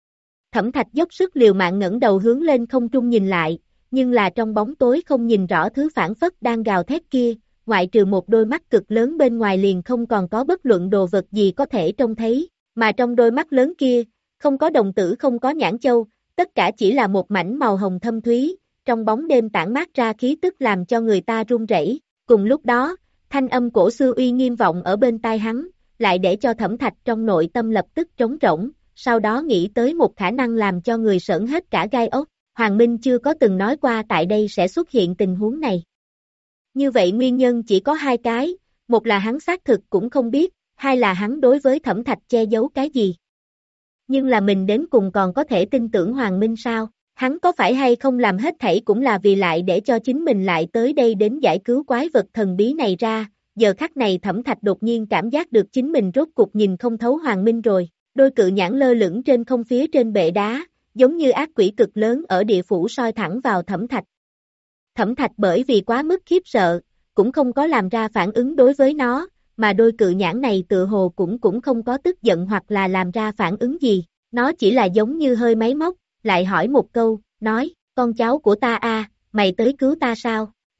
Thẩm Thạch dốc sức liều mạng ngẩng đầu hướng lên không trung nhìn lại, nhưng là trong bóng tối không nhìn rõ thứ phản phất đang gào thét kia, ngoại trừ một đôi mắt cực lớn bên ngoài liền không còn có bất luận đồ vật gì có thể trông thấy, mà trong đôi mắt lớn kia, không có đồng tử không có nhãn châu, tất cả chỉ là một mảnh màu hồng thâm thúy, trong bóng đêm tản mát ra khí tức làm cho người ta run rẩy. Cùng lúc đó, thanh âm cổ xưa uy nghiêm vọng ở bên tai hắn, lại để cho Thẩm Thạch trong nội tâm lập tức trống rỗng, sau đó nghĩ tới một khả năng làm cho người sởn hết cả gai ốc, Hoàng Minh chưa có từng nói qua tại đây sẽ xuất hiện tình huống này. Như vậy nguyên nhân chỉ có hai cái, một là hắn xác thực cũng không biết, hai là hắn đối với Thẩm Thạch che giấu cái gì. Nhưng là mình đến cùng còn có thể tin tưởng Hoàng Minh sao? Hắn có phải hay không làm hết thảy cũng là vì lại để cho chính mình lại tới đây đến giải cứu quái vật thần bí này ra, giờ khắc này Thẩm Thạch đột nhiên cảm giác được chính mình rốt cục nhìn không thấu Hoàng Minh rồi, đôi cự nhãn lơ lửng trên không phía trên bệ đá, giống như ác quỷ cực lớn ở địa phủ soi thẳng vào Thẩm Thạch. Thẩm Thạch bởi vì quá mức khiếp sợ, cũng không có làm ra phản ứng đối với nó, mà đôi cự nhãn này tự hồ cũng cũng không có tức giận hoặc là làm ra phản ứng gì, nó chỉ là giống như hơi máy móc, lại hỏi một câu, nói, con cháu của ta a, mày tới cứu ta sao?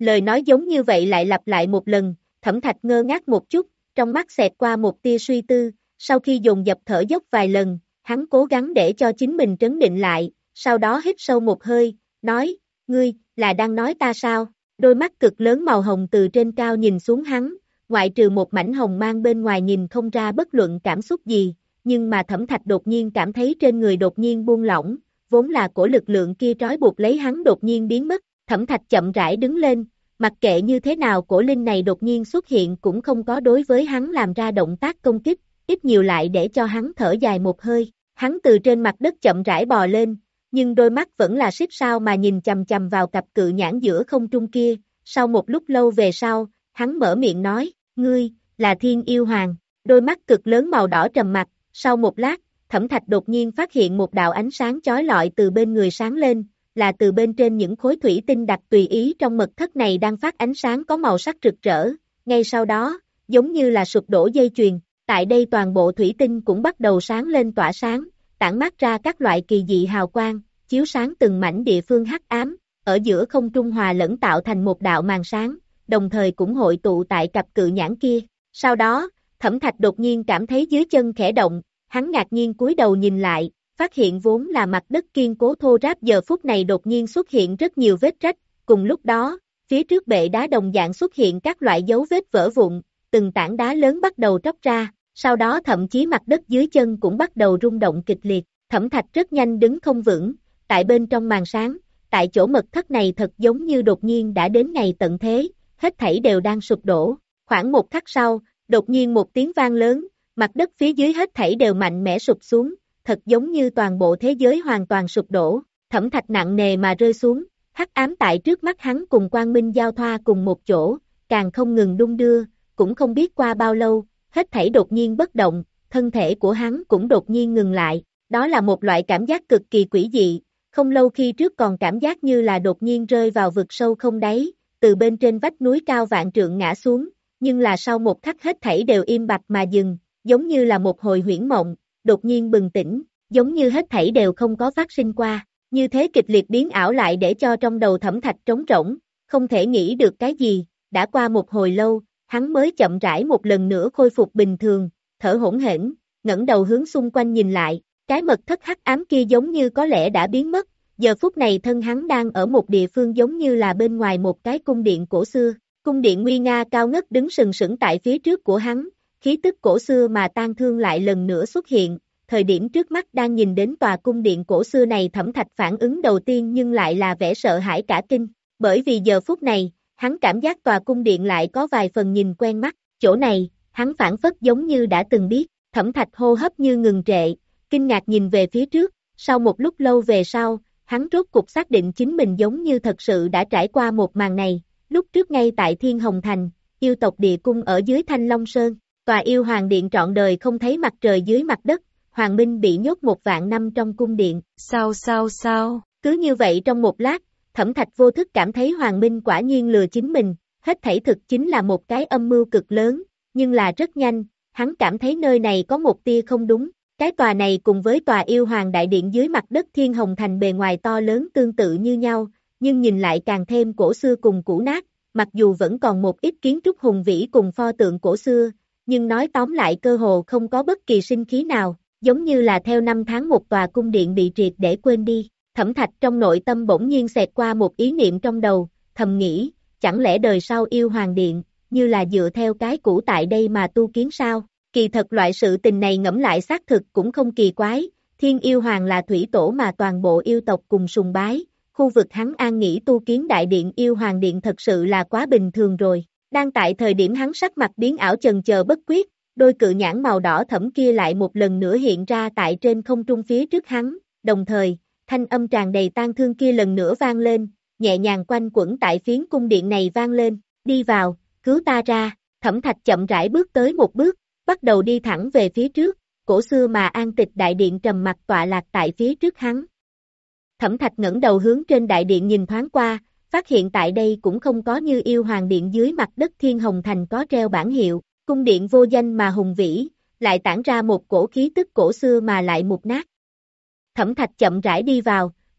Lời nói giống như vậy lại lặp lại một lần, Thẩm Thạch ngơ ngác một chút, trong mắt xẹt qua một tia suy tư, sau khi dồn dập thở dốc vài lần, hắn cố gắng để cho chính mình trấn định lại, sau đó hít sâu một hơi, nói, ngươi, là đang nói ta sao? Đôi mắt cực lớn màu hồng từ trên cao nhìn xuống hắn, ngoại trừ một mảnh hồng mang bên ngoài nhìn không ra bất luận cảm xúc gì, nhưng mà Thẩm Thạch đột nhiên cảm thấy trên người đột nhiên buông lỏng, vốn là cổ lực lượng kia trói buộc lấy hắn đột nhiên biến mất, Thẩm Thạch chậm rãi đứng lên, mặc kệ như thế nào cổ linh này đột nhiên xuất hiện cũng không có đối với hắn làm ra động tác công kích, ít nhiều lại để cho hắn thở dài một hơi, hắn từ trên mặt đất chậm rãi bò lên, nhưng đôi mắt vẫn là xích sao mà nhìn chằm chằm vào cặp cự nhãn giữa không trung kia, sau một lúc lâu về sau, hắn mở miệng nói, ngươi, là Thiên Yêu Hoàng, đôi mắt cực lớn màu đỏ trầm mặc, sau một lát, Thẩm Thạch đột nhiên phát hiện một đạo ánh sáng chói lọi từ bên người sáng lên, là từ bên trên những khối thủy tinh đặt tùy ý trong mật thất này đang phát ánh sáng có màu sắc rực rỡ, ngay sau đó, giống như là sụp đổ dây chuyền, tại đây toàn bộ thủy tinh cũng bắt đầu sáng lên tỏa sáng, tản mát ra các loại kỳ dị hào quang, chiếu sáng từng mảnh địa phương hắc ám, ở giữa không trung hòa lẫn tạo thành một đạo màn sáng, đồng thời cũng hội tụ tại cặp cự nhãn kia. Sau đó, Thẩm Thạch đột nhiên cảm thấy dưới chân khẽ động, hắn ngạc nhiên cúi đầu nhìn lại, phát hiện vốn là mặt đất kiên cố thô ráp giờ phút này đột nhiên xuất hiện rất nhiều vết rách, cùng lúc đó, phía trước bệ đá đồng dạng xuất hiện các loại dấu vết vỡ vụn, từng tảng đá lớn bắt đầu tróc ra, sau đó thậm chí mặt đất dưới chân cũng bắt đầu rung động kịch liệt, Thẩm Thạch rất nhanh đứng không vững, tại bên trong màn sáng, tại chỗ mật thất này thật giống như đột nhiên đã đến ngày tận thế, hết thảy đều đang sụp đổ, khoảng một khắc sau, đột nhiên một tiếng vang lớn, mặt đất phía dưới hết thảy đều mạnh mẽ sụp xuống, thật giống như toàn bộ thế giới hoàn toàn sụp đổ, Thẩm Thạch nặng nề mà rơi xuống, hắc ám tại trước mắt hắn cùng quang minh giao thoa cùng một chỗ, càng không ngừng đung đưa, cũng không biết qua bao lâu, hết thảy đột nhiên bất động, thân thể của hắn cũng đột nhiên ngừng lại, đó là một loại cảm giác cực kỳ quỷ dị, không lâu khi trước còn cảm giác như là đột nhiên rơi vào vực sâu không đáy, từ bên trên vách núi cao vạn trượng ngã xuống, nhưng là sau một khắc hết thảy đều im bặt mà dừng, giống như là một hồi huyễn mộng, đột nhiên bừng tỉnh, giống như hết thảy đều không có phát sinh qua, như thế kịch liệt biến ảo lại để cho trong đầu Thẩm Thạch trống rỗng, không thể nghĩ được cái gì, đã qua một hồi lâu, hắn mới chậm rãi một lần nữa khôi phục bình thường, thở hổn hển, ngẩng đầu hướng xung quanh nhìn lại, cái mật thất hắc ám kia giống như có lẽ đã biến mất, giờ phút này thân hắn đang ở một địa phương giống như là bên ngoài một cái cung điện cổ xưa, cung điện nguy nga cao ngất đứng sừng sững tại phía trước của hắn, khí tức cổ xưa mà tang thương lại lần nữa xuất hiện, thời điểm trước mắt đang nhìn đến tòa cung điện cổ xưa này Thẩm Thạch phản ứng đầu tiên nhưng lại là vẻ sợ hãi cả kinh, bởi vì giờ phút này, hắn cảm giác tòa cung điện lại có vài phần nhìn quen mắt, chỗ này, hắn phản phất giống như đã từng biết, Thẩm Thạch hô hấp như ngừng trệ, kinh ngạc nhìn về phía trước, sau một lúc lâu về sau, hắn rốt cục xác định chính mình giống như thật sự đã trải qua một màn này, lúc trước ngay tại Thiên Hồng Thành, yêu tộc địa cung ở dưới Thanh Long Sơn, tòa yêu hoàng điện trọn đời không thấy mặt trời dưới mặt đất, Hoàng Minh bị nhốt một vạn năm trong cung điện, sao sao sao, cứ như vậy trong một lát, Thẩm Thạch vô thức cảm thấy Hoàng Minh quả nhiên lừa chính mình, hết thảy thực chính là một cái âm mưu cực lớn, nhưng là rất nhanh, hắn cảm thấy nơi này có một tia không đúng, cái tòa này cùng với tòa yêu hoàng đại điện dưới mặt đất Thiên Hồng Thành bề ngoài to lớn tương tự như nhau, nhưng nhìn lại càng thêm cổ xưa cùng cũ nát, mặc dù vẫn còn một ít kiến trúc hùng vĩ cùng pho tượng cổ xưa, nhưng nói tóm lại cơ hồ không có bất kỳ sinh khí nào, giống như là theo năm tháng một tòa cung điện bị triệt để quên đi. Thẩm Thạch trong nội tâm bỗng nhiên xẹt qua một ý niệm trong đầu, thầm nghĩ, chẳng lẽ đời sau yêu hoàng điện, như là dựa theo cái cũ tại đây mà tu kiến sao? Kỳ thật loại sự tình này ngẫm lại xác thực cũng không kỳ quái, Thiên Yêu Hoàng là thủy tổ mà toàn bộ yêu tộc cùng sùng bái, khu vực hắn an nghỉ tu kiến đại điện yêu hoàng điện thật sự là quá bình thường rồi. Đang tại thời điểm hắn sắc mặt biến ảo chần chờ bất quyết, đôi cự nhãn màu đỏ thẫm kia lại một lần nữa hiện ra tại trên không trung phía trước hắn, đồng thời, thanh âm tràn đầy tang thương kia lần nữa vang lên, nhẹ nhàng quanh quẩn tại phiến cung điện này vang lên, đi vào, cứu ta ra, Thẩm Thạch chậm rãi bước tới một bước, bắt đầu đi thẳng về phía trước, cổ xưa mà an tịch đại điện trầm mặc tọa lạc tại phía trước hắn. Thẩm Thạch ngẩng đầu hướng trên đại điện nhìn thoáng qua, phát hiện tại đây cũng không có như yêu hoàng điện dưới mặt đất Thiên Hồng Thành có treo bảng hiệu, cung điện vô danh mà hùng vĩ, lại tản ra một cổ khí tức cổ xưa mà lại mục nát. Thẩm Thạch chậm rãi đi vào,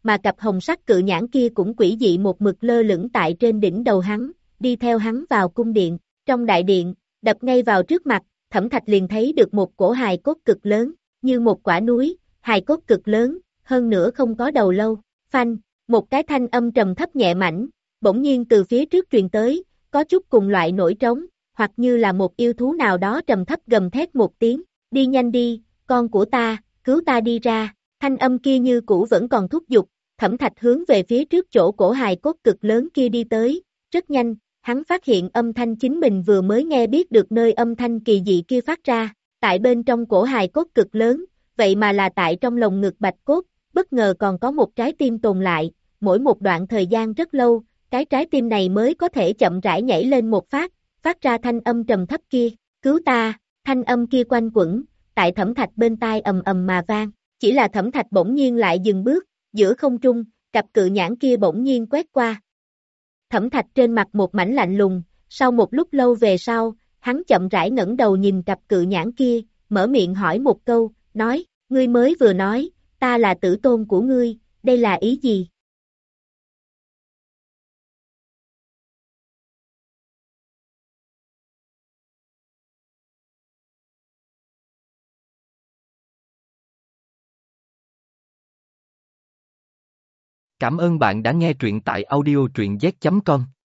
mà cặp hồng sắc cự nhãn kia cũng quỷ dị một mực lơ lửng tại trên đỉnh đầu hắn, đi theo hắn vào cung điện. Trong đại điện, đập ngay vào trước mặt, Thẩm Thạch liền thấy được một cổ hài cốt cực lớn, như một quả núi, hài cốt cực lớn, hơn nữa không có đầu lâu. Phanh, một cái thanh âm trầm thấp nhẹ mảnh, bỗng nhiên từ phía trước truyền tới, có chút cùng loại nổi trống, hoặc như là một yêu thú nào đó trầm thấp gầm thét một tiếng, đi nhanh đi, con của ta, cứu ta đi ra. Thanh âm kia như cũ vẫn còn thúc giục, Thẩm Thạch hướng về phía trước chỗ cổ hài cốt cực lớn kia đi tới, rất nhanh, hắn phát hiện âm thanh chính mình vừa mới nghe biết được nơi âm thanh kỳ dị kia phát ra, tại bên trong cổ hài cốt cực lớn, vậy mà là tại trong lồng ngực bạch cốt, bất ngờ còn có một trái tim tồn lại, mỗi một đoạn thời gian rất lâu, cái trái tim này mới có thể chậm rãi nhảy lên một phát, phát ra thanh âm trầm thấp kia, cứu ta, thanh âm kia quanh quẩn, tại Thẩm Thạch bên tai ầm ầm mà vang, chỉ là Thẩm Thạch bỗng nhiên lại dừng bước, giữa không trung, cặp cự nhãn kia bỗng nhiên quét qua. Thẩm Thạch trên mặt một mảnh lạnh lùng, sau một lúc lâu về sau, hắn chậm rãi ngẩng đầu nhìn cặp cự nhãn kia, mở miệng hỏi một câu, nói, ngươi mới vừa nói, ta là tử tôn của ngươi, đây là ý gì? Cảm ơn bạn đã nghe truyện tại audio truyện z chấm com.